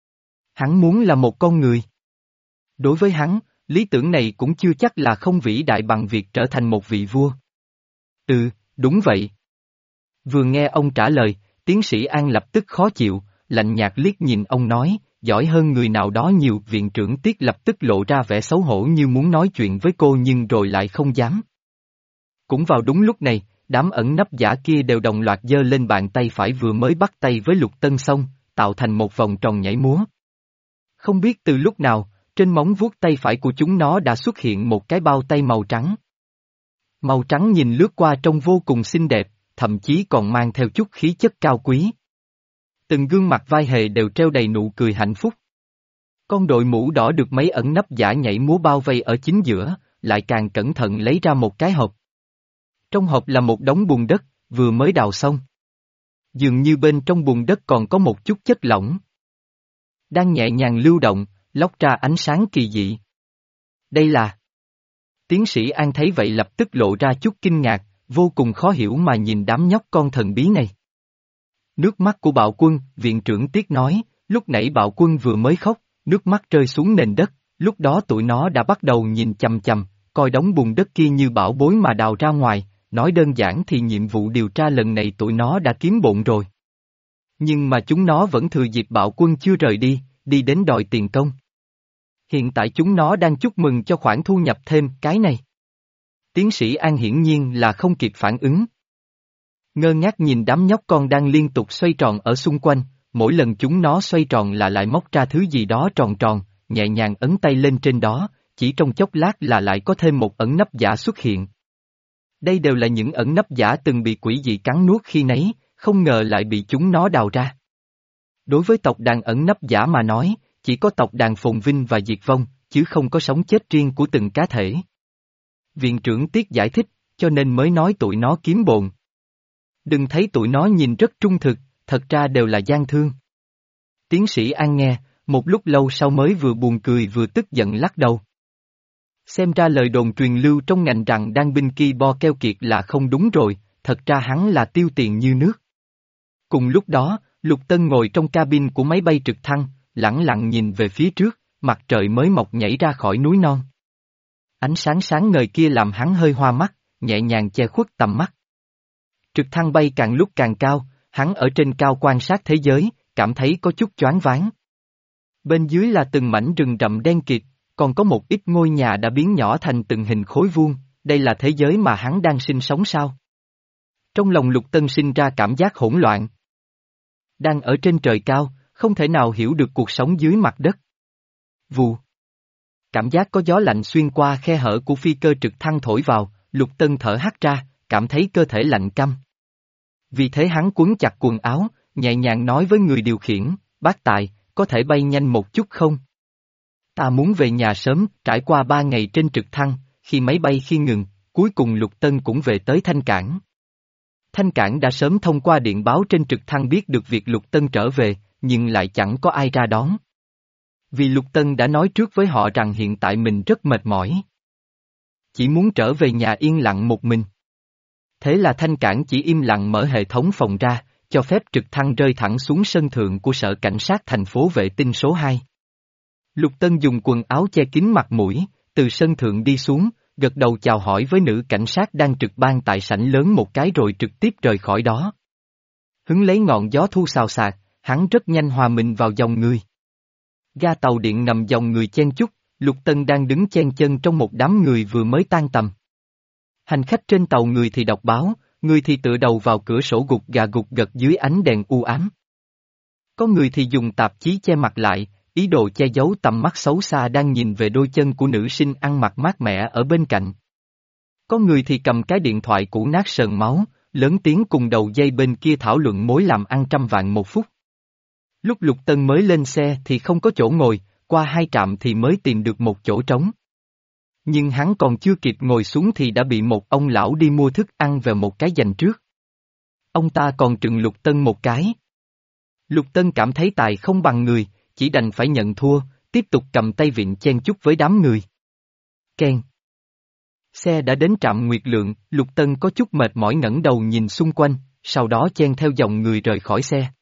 Hắn muốn là một con người. Đối với hắn, lý tưởng này cũng chưa chắc là không vĩ đại bằng việc trở thành một vị vua. Ừ, đúng vậy. Vừa nghe ông trả lời, tiến sĩ An lập tức khó chịu, lạnh nhạt liếc nhìn ông nói, giỏi hơn người nào đó nhiều. Viện trưởng Tiết lập tức lộ ra vẻ xấu hổ như muốn nói chuyện với cô nhưng rồi lại không dám. Cũng vào đúng lúc này, đám ẩn nấp giả kia đều đồng loạt giơ lên bàn tay phải vừa mới bắt tay với Lục Tân xong, tạo thành một vòng tròn nhảy múa. Không biết từ lúc nào, trên móng vuốt tay phải của chúng nó đã xuất hiện một cái bao tay màu trắng. Màu trắng nhìn lướt qua trông vô cùng xinh đẹp, thậm chí còn mang theo chút khí chất cao quý. Từng gương mặt vai hề đều treo đầy nụ cười hạnh phúc. Con đội mũ đỏ được mấy ẩn nấp giả nhảy múa bao vây ở chính giữa, lại càng cẩn thận lấy ra một cái hộp. Trong hộp là một đống bùn đất, vừa mới đào xong. Dường như bên trong bùn đất còn có một chút chất lỏng. Đang nhẹ nhàng lưu động, lóc ra ánh sáng kỳ dị. Đây là... Tiến sĩ An thấy vậy lập tức lộ ra chút kinh ngạc, vô cùng khó hiểu mà nhìn đám nhóc con thần bí này. Nước mắt của Bạo Quân, viện trưởng Tiết nói, lúc nãy Bạo Quân vừa mới khóc, nước mắt rơi xuống nền đất, lúc đó tụi nó đã bắt đầu nhìn chằm chằm, coi đống bùn đất kia như bảo bối mà đào ra ngoài, nói đơn giản thì nhiệm vụ điều tra lần này tụi nó đã kiếm bộn rồi. Nhưng mà chúng nó vẫn thừa dịp Bạo Quân chưa rời đi, đi đến đòi tiền công. Hiện tại chúng nó đang chúc mừng cho khoản thu nhập thêm cái này. Tiến sĩ An hiển nhiên là không kịp phản ứng. Ngơ ngác nhìn đám nhóc con đang liên tục xoay tròn ở xung quanh, mỗi lần chúng nó xoay tròn là lại móc ra thứ gì đó tròn tròn, nhẹ nhàng ấn tay lên trên đó, chỉ trong chốc lát là lại có thêm một ẩn nấp giả xuất hiện. Đây đều là những ẩn nấp giả từng bị quỷ dị cắn nuốt khi nấy, không ngờ lại bị chúng nó đào ra. Đối với tộc đàn ẩn nấp giả mà nói, chỉ có tộc đàn phồn vinh và diệt vong, chứ không có sống chết riêng của từng cá thể. Viện trưởng Tiết giải thích, cho nên mới nói tụi nó kiếm bồn. Đừng thấy tụi nó nhìn rất trung thực, thật ra đều là gian thương. Tiến sĩ An nghe, một lúc lâu sau mới vừa buồn cười vừa tức giận lắc đầu. Xem ra lời đồn truyền lưu trong ngành rằng đang binh ki bo keo kiệt là không đúng rồi, thật ra hắn là tiêu tiền như nước. Cùng lúc đó, Lục Tân ngồi trong cabin của máy bay trực thăng, lẳng lặng nhìn về phía trước, mặt trời mới mọc nhảy ra khỏi núi non. Ánh sáng sáng ngời kia làm hắn hơi hoa mắt, nhẹ nhàng che khuất tầm mắt. Trực thăng bay càng lúc càng cao, hắn ở trên cao quan sát thế giới, cảm thấy có chút choáng váng. Bên dưới là từng mảnh rừng rậm đen kịt, còn có một ít ngôi nhà đã biến nhỏ thành từng hình khối vuông, đây là thế giới mà hắn đang sinh sống sao? Trong lòng Lục Tân sinh ra cảm giác hỗn loạn. Đang ở trên trời cao, không thể nào hiểu được cuộc sống dưới mặt đất. Vù. Cảm giác có gió lạnh xuyên qua khe hở của phi cơ trực thăng thổi vào, Lục Tân thở hắt ra, cảm thấy cơ thể lạnh căm. Vì thế hắn quấn chặt quần áo, nhẹ nhàng nói với người điều khiển, bác Tài, có thể bay nhanh một chút không? Ta muốn về nhà sớm, trải qua ba ngày trên trực thăng, khi máy bay khi ngừng, cuối cùng Lục Tân cũng về tới Thanh Cảng. Thanh Cảng đã sớm thông qua điện báo trên trực thăng biết được việc Lục Tân trở về, nhưng lại chẳng có ai ra đón. Vì Lục Tân đã nói trước với họ rằng hiện tại mình rất mệt mỏi. Chỉ muốn trở về nhà yên lặng một mình. Thế là Thanh Cảng chỉ im lặng mở hệ thống phòng ra, cho phép trực thăng rơi thẳng xuống sân thượng của sở cảnh sát thành phố vệ tinh số hai. Lục Tân dùng quần áo che kín mặt mũi, từ sân thượng đi xuống, gật đầu chào hỏi với nữ cảnh sát đang trực ban tại sảnh lớn một cái rồi trực tiếp rời khỏi đó. Hứng lấy ngọn gió thu xào xạc, hắn rất nhanh hòa mình vào dòng người. Ga tàu điện nằm dòng người chen chúc, Lục Tân đang đứng chen chân trong một đám người vừa mới tan tầm. Hành khách trên tàu người thì đọc báo, người thì tựa đầu vào cửa sổ gục gà gục gật dưới ánh đèn u ám. Có người thì dùng tạp chí che mặt lại, ý đồ che giấu tầm mắt xấu xa đang nhìn về đôi chân của nữ sinh ăn mặc mát mẻ ở bên cạnh. Có người thì cầm cái điện thoại cũ nát sờn máu, lớn tiếng cùng đầu dây bên kia thảo luận mối làm ăn trăm vạn một phút. Lúc Lục Tân mới lên xe thì không có chỗ ngồi, qua hai trạm thì mới tìm được một chỗ trống. Nhưng hắn còn chưa kịp ngồi xuống thì đã bị một ông lão đi mua thức ăn về một cái dành trước. Ông ta còn trừng Lục Tân một cái. Lục Tân cảm thấy tài không bằng người, chỉ đành phải nhận thua, tiếp tục cầm tay vịn chen chúc với đám người. Keng. Xe đã đến trạm Nguyệt Lượng, Lục Tân có chút mệt mỏi ngẩng đầu nhìn xung quanh, sau đó chen theo dòng người rời khỏi xe.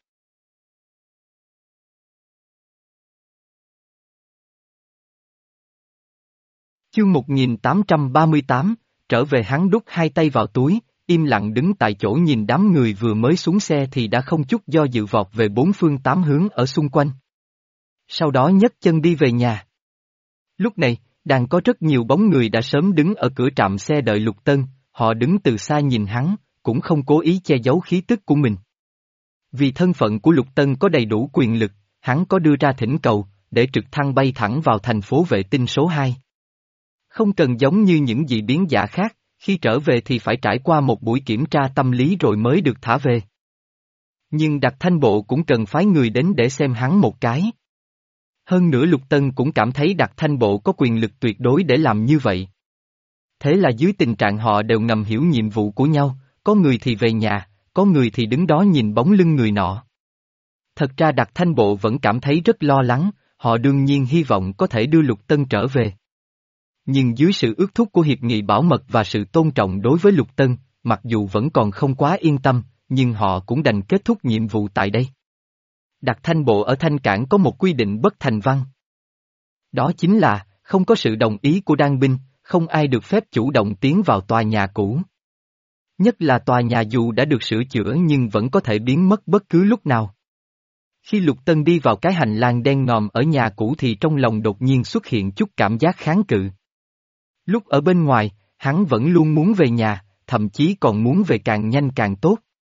Chương một nghìn tám trăm ba mươi tám, trở về hắn đút hai tay vào túi, im lặng đứng tại chỗ nhìn đám người vừa mới xuống xe thì đã không chút do dự vọt về bốn phương tám hướng ở xung quanh. Sau đó nhấc chân đi về nhà. Lúc này, đang có rất nhiều bóng người đã sớm đứng ở cửa trạm xe đợi Lục Tân, họ đứng từ xa nhìn hắn, cũng không cố ý che giấu khí tức của mình. Vì thân phận của Lục Tân có đầy đủ quyền lực, hắn có đưa ra thỉnh cầu, để trực thăng bay thẳng vào thành phố vệ tinh số hai. Không cần giống như những dị biến giả khác, khi trở về thì phải trải qua một buổi kiểm tra tâm lý rồi mới được thả về. Nhưng Đặc Thanh Bộ cũng cần phái người đến để xem hắn một cái. Hơn nữa Lục Tân cũng cảm thấy Đặc Thanh Bộ có quyền lực tuyệt đối để làm như vậy. Thế là dưới tình trạng họ đều ngầm hiểu nhiệm vụ của nhau, có người thì về nhà, có người thì đứng đó nhìn bóng lưng người nọ. Thật ra Đặc Thanh Bộ vẫn cảm thấy rất lo lắng, họ đương nhiên hy vọng có thể đưa Lục Tân trở về. Nhưng dưới sự ước thúc của hiệp nghị bảo mật và sự tôn trọng đối với Lục Tân, mặc dù vẫn còn không quá yên tâm, nhưng họ cũng đành kết thúc nhiệm vụ tại đây. Đặc Thanh Bộ ở Thanh Cảng có một quy định bất thành văn. Đó chính là, không có sự đồng ý của đan binh, không ai được phép chủ động tiến vào tòa nhà cũ. Nhất là tòa nhà dù đã được sửa chữa nhưng vẫn có thể biến mất bất cứ lúc nào. Khi Lục Tân đi vào cái hành lang đen ngòm ở nhà cũ thì trong lòng đột nhiên xuất hiện chút cảm giác kháng cự. Lúc ở bên ngoài, hắn vẫn luôn muốn về nhà, thậm chí còn muốn về càng nhanh càng tốt.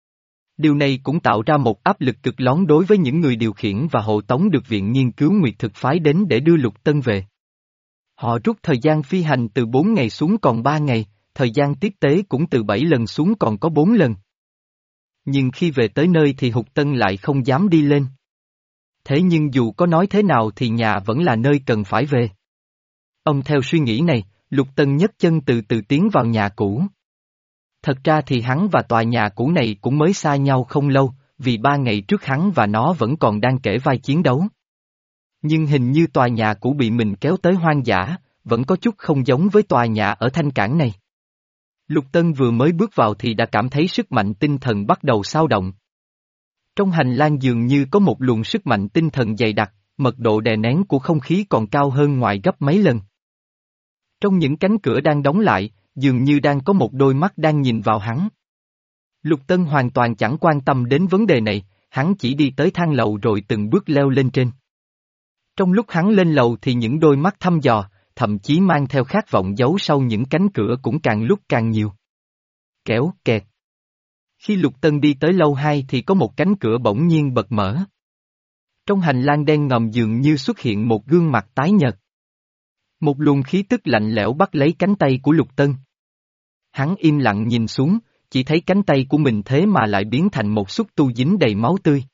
Điều này cũng tạo ra một áp lực cực lớn đối với những người điều khiển và hộ tống được Viện Nghiên cứu Nguyệt Thực phái đến để đưa Lục Tân về. Họ rút thời gian phi hành từ bốn ngày xuống còn ba ngày, thời gian tiếp tế cũng từ bảy lần xuống còn có bốn lần. Nhưng khi về tới nơi thì Hục Tân lại không dám đi lên. Thế nhưng dù có nói thế nào thì nhà vẫn là nơi cần phải về. Ông theo suy nghĩ này, Lục Tân nhấc chân từ từ tiến vào nhà cũ. Thật ra thì hắn và tòa nhà cũ này cũng mới xa nhau không lâu, vì ba ngày trước hắn và nó vẫn còn đang kể vai chiến đấu. Nhưng hình như tòa nhà cũ bị mình kéo tới hoang dã, vẫn có chút không giống với tòa nhà ở Thanh Cảng này. Lục Tân vừa mới bước vào thì đã cảm thấy sức mạnh tinh thần bắt đầu xao động. Trong hành lang dường như có một luồng sức mạnh tinh thần dày đặc, mật độ đè nén của không khí còn cao hơn ngoài gấp mấy lần. Trong những cánh cửa đang đóng lại, dường như đang có một đôi mắt đang nhìn vào hắn. Lục Tân hoàn toàn chẳng quan tâm đến vấn đề này, hắn chỉ đi tới thang lầu rồi từng bước leo lên trên. Trong lúc hắn lên lầu thì những đôi mắt thăm dò, thậm chí mang theo khát vọng giấu sau những cánh cửa cũng càng lúc càng nhiều. Kéo, kẹt. Khi Lục Tân đi tới lầu hai thì có một cánh cửa bỗng nhiên bật mở. Trong hành lang đen ngòm dường như xuất hiện một gương mặt tái nhợt. Một luồng khí tức lạnh lẽo bắt lấy cánh tay của Lục Tân. Hắn im lặng nhìn xuống, chỉ thấy cánh tay của mình thế mà lại biến thành một xúc tu dính đầy máu tươi.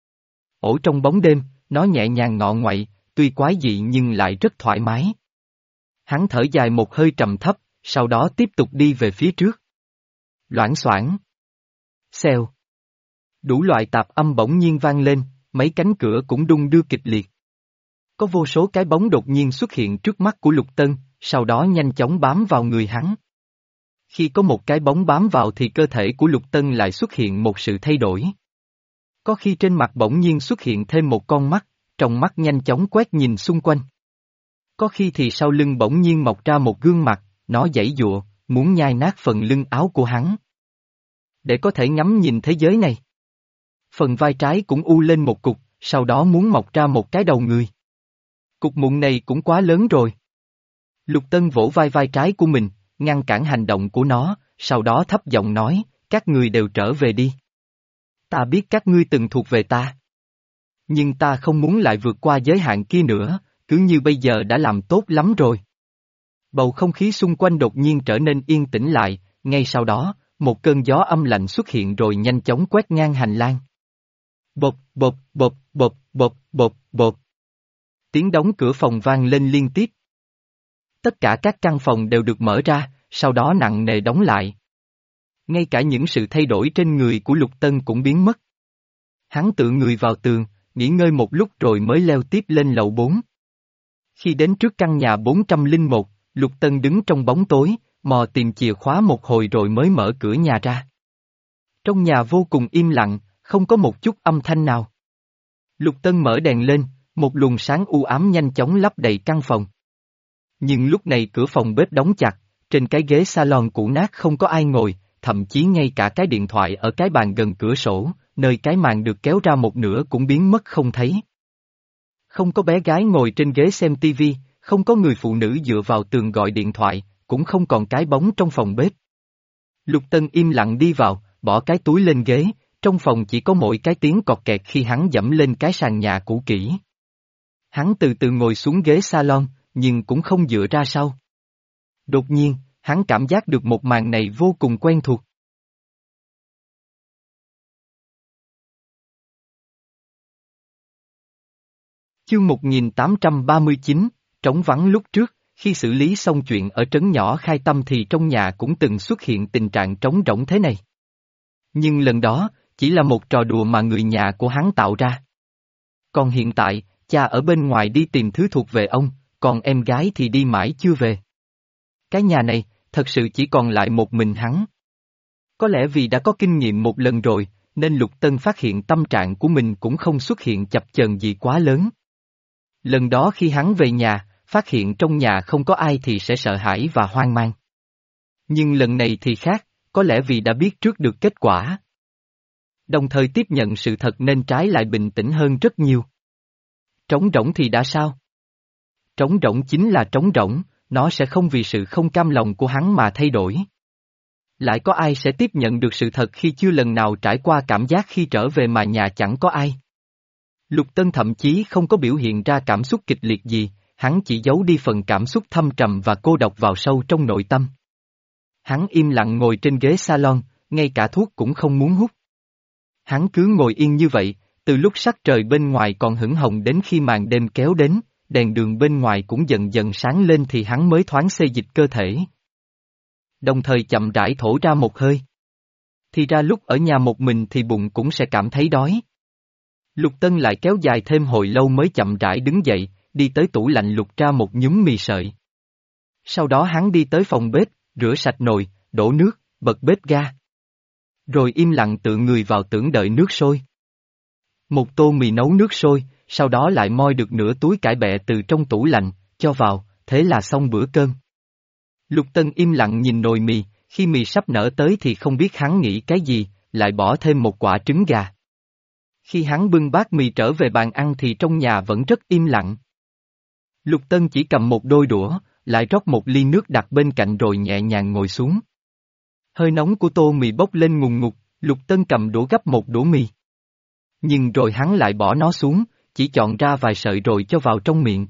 Ổ trong bóng đêm, nó nhẹ nhàng ngọ ngoậy, tuy quái dị nhưng lại rất thoải mái. Hắn thở dài một hơi trầm thấp, sau đó tiếp tục đi về phía trước. Loảng xoảng. Xèo. Đủ loại tạp âm bỗng nhiên vang lên, mấy cánh cửa cũng đung đưa kịch liệt. Có vô số cái bóng đột nhiên xuất hiện trước mắt của Lục Tân, sau đó nhanh chóng bám vào người hắn. Khi có một cái bóng bám vào thì cơ thể của Lục Tân lại xuất hiện một sự thay đổi. Có khi trên mặt bỗng nhiên xuất hiện thêm một con mắt, trong mắt nhanh chóng quét nhìn xung quanh. Có khi thì sau lưng bỗng nhiên mọc ra một gương mặt, nó giãy giụa, muốn nhai nát phần lưng áo của hắn. Để có thể ngắm nhìn thế giới này. Phần vai trái cũng u lên một cục, sau đó muốn mọc ra một cái đầu người. Cục mụn này cũng quá lớn rồi. Lục Tân vỗ vai vai trái của mình, ngăn cản hành động của nó, sau đó thấp giọng nói, các người đều trở về đi. Ta biết các ngươi từng thuộc về ta. Nhưng ta không muốn lại vượt qua giới hạn kia nữa, cứ như bây giờ đã làm tốt lắm rồi. Bầu không khí xung quanh đột nhiên trở nên yên tĩnh lại, ngay sau đó, một cơn gió âm lạnh xuất hiện rồi nhanh chóng quét ngang hành lang. Bộp, bộp, bộp, bộp, bộp, bộp, bộp. Tiếng đóng cửa phòng vang lên liên tiếp. Tất cả các căn phòng đều được mở ra, sau đó nặng nề đóng lại. Ngay cả những sự thay đổi trên người của Lục Tân cũng biến mất. Hắn tựa người vào tường, nghỉ ngơi một lúc rồi mới leo tiếp lên lầu bốn. Khi đến trước căn nhà bốn trăm lẻ một, Lục Tân đứng trong bóng tối, mò tìm chìa khóa một hồi rồi mới mở cửa nhà ra. Trong nhà vô cùng im lặng, không có một chút âm thanh nào. Lục Tân mở đèn lên, một luồng sáng u ám nhanh chóng lấp đầy căn phòng. Nhưng lúc này cửa phòng bếp đóng chặt, trên cái ghế salon cũ nát không có ai ngồi, thậm chí ngay cả cái điện thoại ở cái bàn gần cửa sổ, nơi cái màn được kéo ra một nửa cũng biến mất không thấy. Không có bé gái ngồi trên ghế xem tivi, không có người phụ nữ dựa vào tường gọi điện thoại, cũng không còn cái bóng trong phòng bếp. Lục Tân im lặng đi vào, bỏ cái túi lên ghế, trong phòng chỉ có mỗi cái tiếng cọt kẹt khi hắn dẫm lên cái sàn nhà cũ kỹ. Hắn từ từ ngồi xuống ghế salon, nhưng cũng không dựa ra sau. Đột nhiên, hắn cảm giác được một màn này vô cùng quen thuộc. Chương một nghìn tám trăm ba mươi chín, trống vắng lúc trước, khi xử lý xong chuyện ở trấn nhỏ Khai Tâm thì trong nhà cũng từng xuất hiện tình trạng trống rỗng thế này. Nhưng lần đó, chỉ là một trò đùa mà người nhà của hắn tạo ra. Còn hiện tại, cha ở bên ngoài đi tìm thứ thuộc về ông, còn em gái thì đi mãi chưa về. Cái nhà này, thật sự chỉ còn lại một mình hắn. Có lẽ vì đã có kinh nghiệm một lần rồi, nên Lục Tân phát hiện tâm trạng của mình cũng không xuất hiện chập chờn gì quá lớn. Lần đó khi hắn về nhà, phát hiện trong nhà không có ai thì sẽ sợ hãi và hoang mang. Nhưng lần này thì khác, có lẽ vì đã biết trước được kết quả. Đồng thời tiếp nhận sự thật nên trái lại bình tĩnh hơn rất nhiều. Trống rỗng thì đã sao? Trống rỗng chính là trống rỗng, nó sẽ không vì sự không cam lòng của hắn mà thay đổi. Lại có ai sẽ tiếp nhận được sự thật khi chưa lần nào trải qua cảm giác khi trở về mà nhà chẳng có ai? Lục Tân thậm chí không có biểu hiện ra cảm xúc kịch liệt gì, hắn chỉ giấu đi phần cảm xúc thâm trầm và cô độc vào sâu trong nội tâm. Hắn im lặng ngồi trên ghế salon, ngay cả thuốc cũng không muốn hút. Hắn cứ ngồi yên như vậy, từ lúc sắc trời bên ngoài còn hửng hồng đến khi màn đêm kéo đến, đèn đường bên ngoài cũng dần dần sáng lên thì hắn mới thoáng xê dịch cơ thể. Đồng thời chậm rãi thổ ra một hơi. Thì ra lúc ở nhà một mình thì bụng cũng sẽ cảm thấy đói. Lục Tân lại kéo dài thêm hồi lâu mới chậm rãi đứng dậy, đi tới tủ lạnh lục ra một nhúm mì sợi. Sau đó hắn đi tới phòng bếp, rửa sạch nồi, đổ nước, bật bếp ga. Rồi im lặng tự người vào tưởng đợi nước sôi. Một tô mì nấu nước sôi, sau đó lại moi được nửa túi cải bẹ từ trong tủ lạnh, cho vào, thế là xong bữa cơm. Lục Tân im lặng nhìn nồi mì, khi mì sắp nở tới thì không biết hắn nghĩ cái gì, lại bỏ thêm một quả trứng gà. Khi hắn bưng bát mì trở về bàn ăn thì trong nhà vẫn rất im lặng. Lục Tân chỉ cầm một đôi đũa, lại rót một ly nước đặt bên cạnh rồi nhẹ nhàng ngồi xuống. Hơi nóng của tô mì bốc lên ngùn ngụt, Lục Tân cầm đũa gắp một đũa mì. Nhưng rồi hắn lại bỏ nó xuống, chỉ chọn ra vài sợi rồi cho vào trong miệng.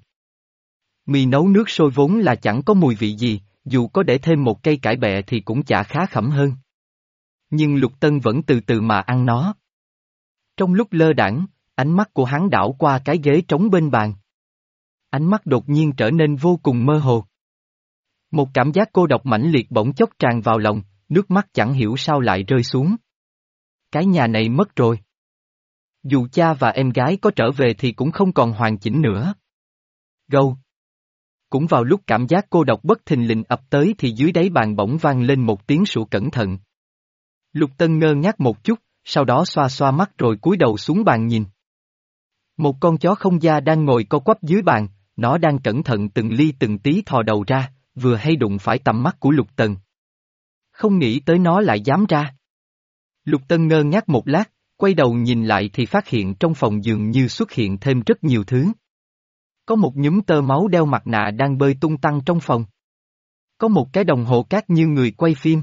Mì nấu nước sôi vốn là chẳng có mùi vị gì, dù có để thêm một cây cải bẹ thì cũng chả khá khẩm hơn. Nhưng Lục Tân vẫn từ từ mà ăn nó. Trong lúc lơ đãng, ánh mắt của hắn đảo qua cái ghế trống bên bàn. Ánh mắt đột nhiên trở nên vô cùng mơ hồ. Một cảm giác cô độc mãnh liệt bỗng chốc tràn vào lòng, nước mắt chẳng hiểu sao lại rơi xuống. Cái nhà này mất rồi. Dù cha và em gái có trở về thì cũng không còn hoàn chỉnh nữa. Gâu. Cũng vào lúc cảm giác cô độc bất thình lình ập tới thì dưới đáy bàn bỗng vang lên một tiếng sủa cẩn thận. Lục Tân ngơ ngác một chút, sau đó xoa xoa mắt rồi cúi đầu xuống bàn nhìn. Một con chó không da đang ngồi co quắp dưới bàn, nó đang cẩn thận từng ly từng tí thò đầu ra, vừa hay đụng phải tầm mắt của Lục Tân. Không nghĩ tới nó lại dám ra. Lục Tân ngơ ngác một lát, quay đầu nhìn lại thì phát hiện trong phòng dường như xuất hiện thêm rất nhiều thứ. Có một nhúm tơ máu đeo mặt nạ đang bơi tung tăng trong phòng. Có một cái đồng hồ cát như người quay phim.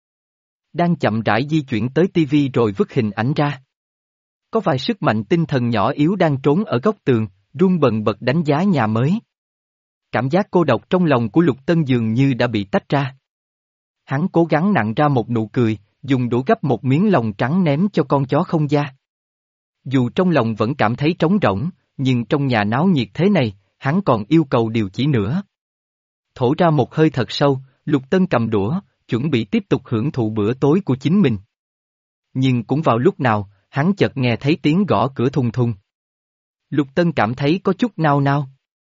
Đang chậm rãi di chuyển tới tivi rồi vứt hình ảnh ra. Có vài sức mạnh tinh thần nhỏ yếu đang trốn ở góc tường, run bần bật đánh giá nhà mới. Cảm giác cô độc trong lòng của Lục Tân dường như đã bị tách ra. Hắn cố gắng nặn ra một nụ cười, dùng đũa gắp một miếng lòng trắng ném cho con chó không da. Dù trong lòng vẫn cảm thấy trống rỗng, nhưng trong nhà náo nhiệt thế này, hắn còn yêu cầu điều chỉ nữa. Thổ ra một hơi thật sâu, Lục Tân cầm đũa, chuẩn bị tiếp tục hưởng thụ bữa tối của chính mình. Nhưng cũng vào lúc nào, hắn chợt nghe thấy tiếng gõ cửa thùng thùng. Lục Tân cảm thấy có chút nao nao.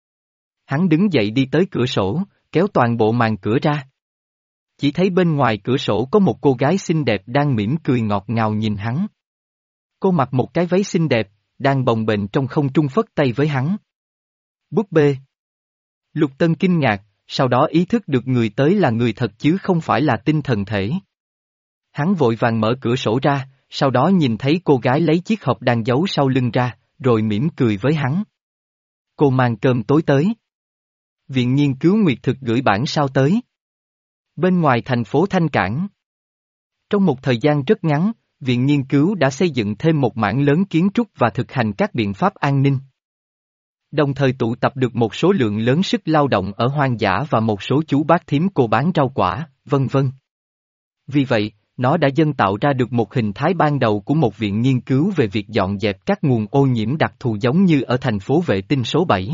Hắn đứng dậy đi tới cửa sổ, kéo toàn bộ màn cửa ra. Chỉ thấy bên ngoài cửa sổ có một cô gái xinh đẹp đang mỉm cười ngọt ngào nhìn hắn. Cô mặc một cái váy xinh đẹp, đang bồng bềnh trong không trung phất tay với hắn. Búp bê. Lục Tân kinh ngạc, sau đó ý thức được người tới là người thật chứ không phải là tinh thần thể. Hắn vội vàng mở cửa sổ ra, sau đó nhìn thấy cô gái lấy chiếc hộp đang giấu sau lưng ra, rồi mỉm cười với hắn. Cô mang cơm tối tới. Viện nghiên cứu Nguyệt Thực gửi bản sao tới. Bên ngoài thành phố Thanh Cảng. Trong một thời gian rất ngắn, Viện nghiên cứu đã xây dựng thêm một mảng lớn kiến trúc và thực hành các biện pháp an ninh. Đồng thời tụ tập được một số lượng lớn sức lao động ở hoang dã và một số chú bác thím cô bán rau quả, vân vân. Vì vậy, nó đã dần tạo ra được một hình thái ban đầu của một viện nghiên cứu về việc dọn dẹp các nguồn ô nhiễm đặc thù giống như ở thành phố vệ tinh số bảy.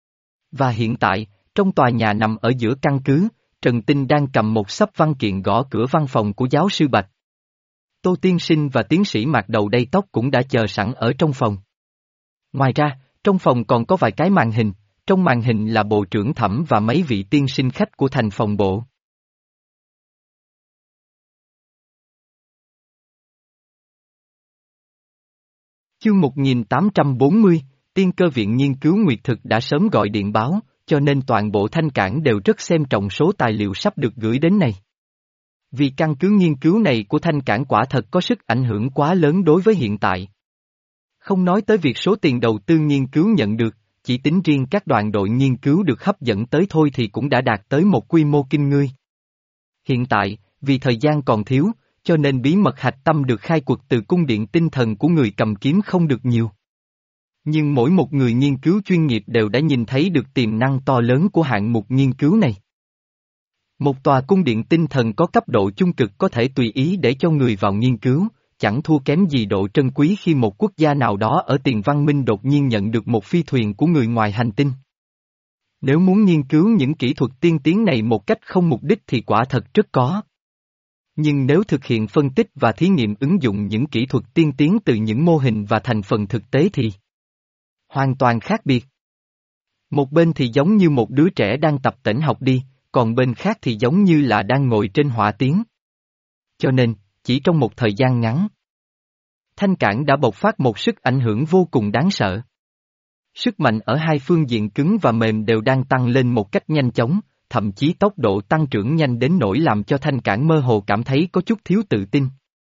Và hiện tại, trong tòa nhà nằm ở giữa căn cứ, Trần Tinh đang cầm một xấp văn kiện gõ cửa văn phòng của giáo sư Bạch. Tô Tiên Sinh và tiến sĩ Mạc Đầu Đay Tóc cũng đã chờ sẵn ở trong phòng. Ngoài ra, trong phòng còn có vài cái màn hình, trong màn hình là bộ trưởng Thẩm và mấy vị tiên sinh khách của thành phòng bộ. Chương một nghìn tám trăm bốn mươi, Tiên Cơ Viện Nghiên cứu Nguyệt Thực đã sớm gọi điện báo, cho nên toàn bộ Thanh Cảng đều rất xem trọng số tài liệu sắp được gửi đến này. Vì căn cứ nghiên cứu này của Thanh Cảng quả thật có sức ảnh hưởng quá lớn đối với hiện tại. Không nói tới việc số tiền đầu tư nghiên cứu nhận được, chỉ tính riêng các đoàn đội nghiên cứu được hấp dẫn tới thôi thì cũng đã đạt tới một quy mô kinh người. Hiện tại, vì thời gian còn thiếu, cho nên bí mật hạch tâm được khai quật từ cung điện tinh thần của người cầm kiếm không được nhiều. Nhưng mỗi một người nghiên cứu chuyên nghiệp đều đã nhìn thấy được tiềm năng to lớn của hạng mục nghiên cứu này. Một tòa cung điện tinh thần có cấp độ trung cực có thể tùy ý để cho người vào nghiên cứu, chẳng thua kém gì độ trân quý khi một quốc gia nào đó ở tiền văn minh đột nhiên nhận được một phi thuyền của người ngoài hành tinh. Nếu muốn nghiên cứu những kỹ thuật tiên tiến này một cách không mục đích thì quả thật rất có. Nhưng nếu thực hiện phân tích và thí nghiệm ứng dụng những kỹ thuật tiên tiến từ những mô hình và thành phần thực tế thì hoàn toàn khác biệt. Một bên thì giống như một đứa trẻ đang tập tễnh học đi, còn bên khác thì giống như là đang ngồi trên hỏa tiến. Cho nên, chỉ trong một thời gian ngắn, Thanh Cảng đã bộc phát một sức ảnh hưởng vô cùng đáng sợ. Sức mạnh ở hai phương diện cứng và mềm đều đang tăng lên một cách nhanh chóng, thậm chí tốc độ tăng trưởng nhanh đến nỗi làm cho Thanh Cảng mơ hồ cảm thấy có chút thiếu tự tin.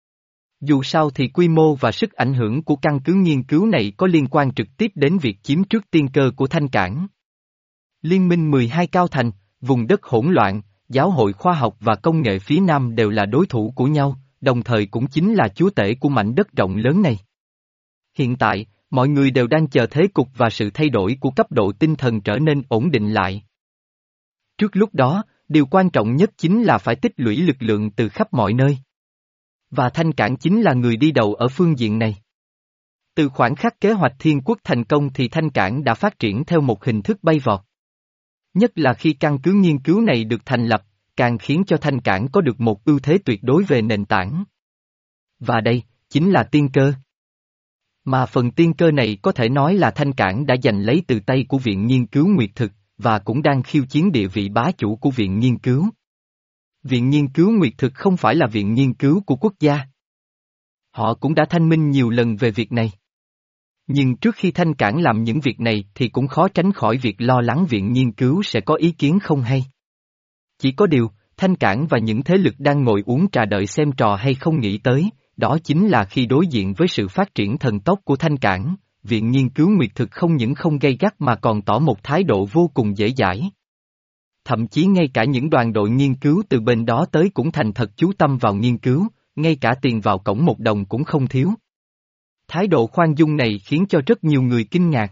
Dù sao thì quy mô và sức ảnh hưởng của căn cứ nghiên cứu này có liên quan trực tiếp đến việc chiếm trước tiên cơ của Thanh Cảng. Liên minh mười hai Cao Thành, vùng đất hỗn loạn, giáo hội khoa học và công nghệ phía Nam đều là đối thủ của nhau, đồng thời cũng chính là chúa tể của mảnh đất rộng lớn này. Hiện tại, mọi người đều đang chờ thế cục và sự thay đổi của cấp độ tinh thần trở nên ổn định lại. Trước lúc đó, điều quan trọng nhất chính là phải tích lũy lực lượng từ khắp mọi nơi. Và Thanh Cảng chính là người đi đầu ở phương diện này. Từ khoảnh khắc kế hoạch thiên quốc thành công thì Thanh Cảng đã phát triển theo một hình thức bay vọt. Nhất là khi căn cứ nghiên cứu này được thành lập, càng khiến cho Thanh Cảng có được một ưu thế tuyệt đối về nền tảng. Và đây, chính là tiên cơ. Mà phần tiên cơ này có thể nói là Thanh Cảng đã giành lấy từ tay của Viện Nghiên cứu Nguyệt Thực, và cũng đang khiêu chiến địa vị bá chủ của Viện Nghiên cứu. Viện Nghiên cứu Nguyệt Thực không phải là viện nghiên cứu của quốc gia. Họ cũng đã thanh minh nhiều lần về việc này. Nhưng trước khi Thanh Cảng làm những việc này thì cũng khó tránh khỏi việc lo lắng Viện Nghiên cứu sẽ có ý kiến không hay. Chỉ có điều, Thanh Cảng và những thế lực đang ngồi uống trà đợi xem trò hay không nghĩ tới, đó chính là khi đối diện với sự phát triển thần tốc của Thanh Cảng, Viện Nghiên cứu Nguyệt Thực không những không gay gắt mà còn tỏ một thái độ vô cùng dễ dãi. Thậm chí ngay cả những đoàn đội nghiên cứu từ bên đó tới cũng thành thật chú tâm vào nghiên cứu, ngay cả tiền vào cổng một đồng cũng không thiếu. Thái độ khoan dung này khiến cho rất nhiều người kinh ngạc.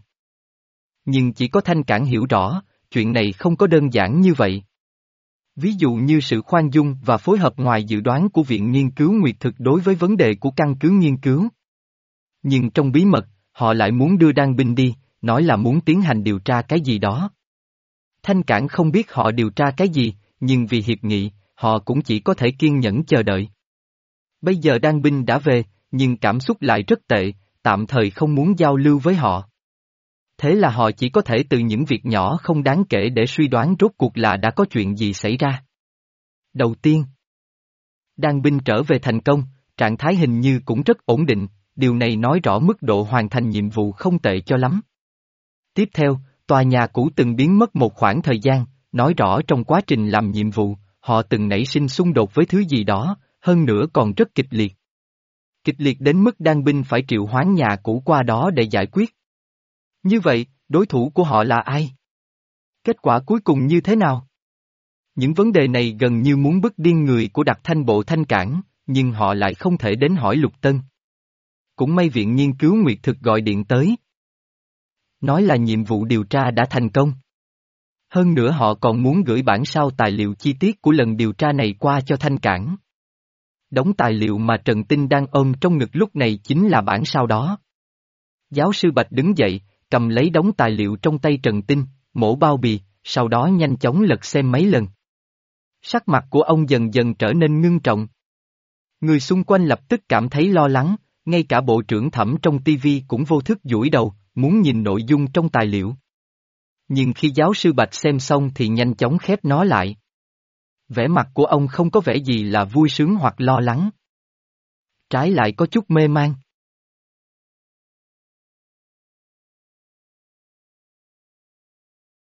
Nhưng chỉ có Thanh Cảng hiểu rõ, chuyện này không có đơn giản như vậy. Ví dụ như sự khoan dung và phối hợp ngoài dự đoán của Viện Nghiên cứu Nguyệt Thực đối với vấn đề của căn cứ nghiên cứu. Nhưng trong bí mật, họ lại muốn đưa đan binh đi, nói là muốn tiến hành điều tra cái gì đó. Thanh Cảng không biết họ điều tra cái gì, nhưng vì hiệp nghị, họ cũng chỉ có thể kiên nhẫn chờ đợi. Bây giờ đan binh đã về, nhưng cảm xúc lại rất tệ, tạm thời không muốn giao lưu với họ. Thế là họ chỉ có thể từ những việc nhỏ không đáng kể để suy đoán rốt cuộc là đã có chuyện gì xảy ra. Đầu tiên, đan binh trở về thành công, trạng thái hình như cũng rất ổn định, điều này nói rõ mức độ hoàn thành nhiệm vụ không tệ cho lắm. Tiếp theo, tòa nhà cũ từng biến mất một khoảng thời gian, nói rõ trong quá trình làm nhiệm vụ, họ từng nảy sinh xung đột với thứ gì đó, hơn nữa còn rất kịch liệt. Kịch liệt đến mức đan binh phải triệu hoán nhà cũ qua đó để giải quyết. Như vậy, đối thủ của họ là ai? Kết quả cuối cùng như thế nào? Những vấn đề này gần như muốn bức điên người của đặc thanh bộ Thanh Cảng, nhưng họ lại không thể đến hỏi Lục Tân. Cũng may Viện Nghiên cứu Nguyệt Thực gọi điện tới. Nói là nhiệm vụ điều tra đã thành công. Hơn nữa họ còn muốn gửi bản sao tài liệu chi tiết của lần điều tra này qua cho Thanh Cảng. Đống tài liệu mà Trần Tinh đang ôm trong ngực lúc này chính là bản sao đó. Giáo sư Bạch đứng dậy, cầm lấy đống tài liệu trong tay Trần Tinh, mổ bao bì, sau đó nhanh chóng lật xem mấy lần. Sắc mặt của ông dần dần trở nên ngưng trọng. Người xung quanh lập tức cảm thấy lo lắng, ngay cả bộ trưởng Thẩm trong tivi cũng vô thức duỗi đầu, muốn nhìn nội dung trong tài liệu. Nhưng khi giáo sư Bạch xem xong thì nhanh chóng khép nó lại. Vẻ mặt của ông không có vẻ gì là vui sướng hoặc lo lắng. Trái lại có chút mê man.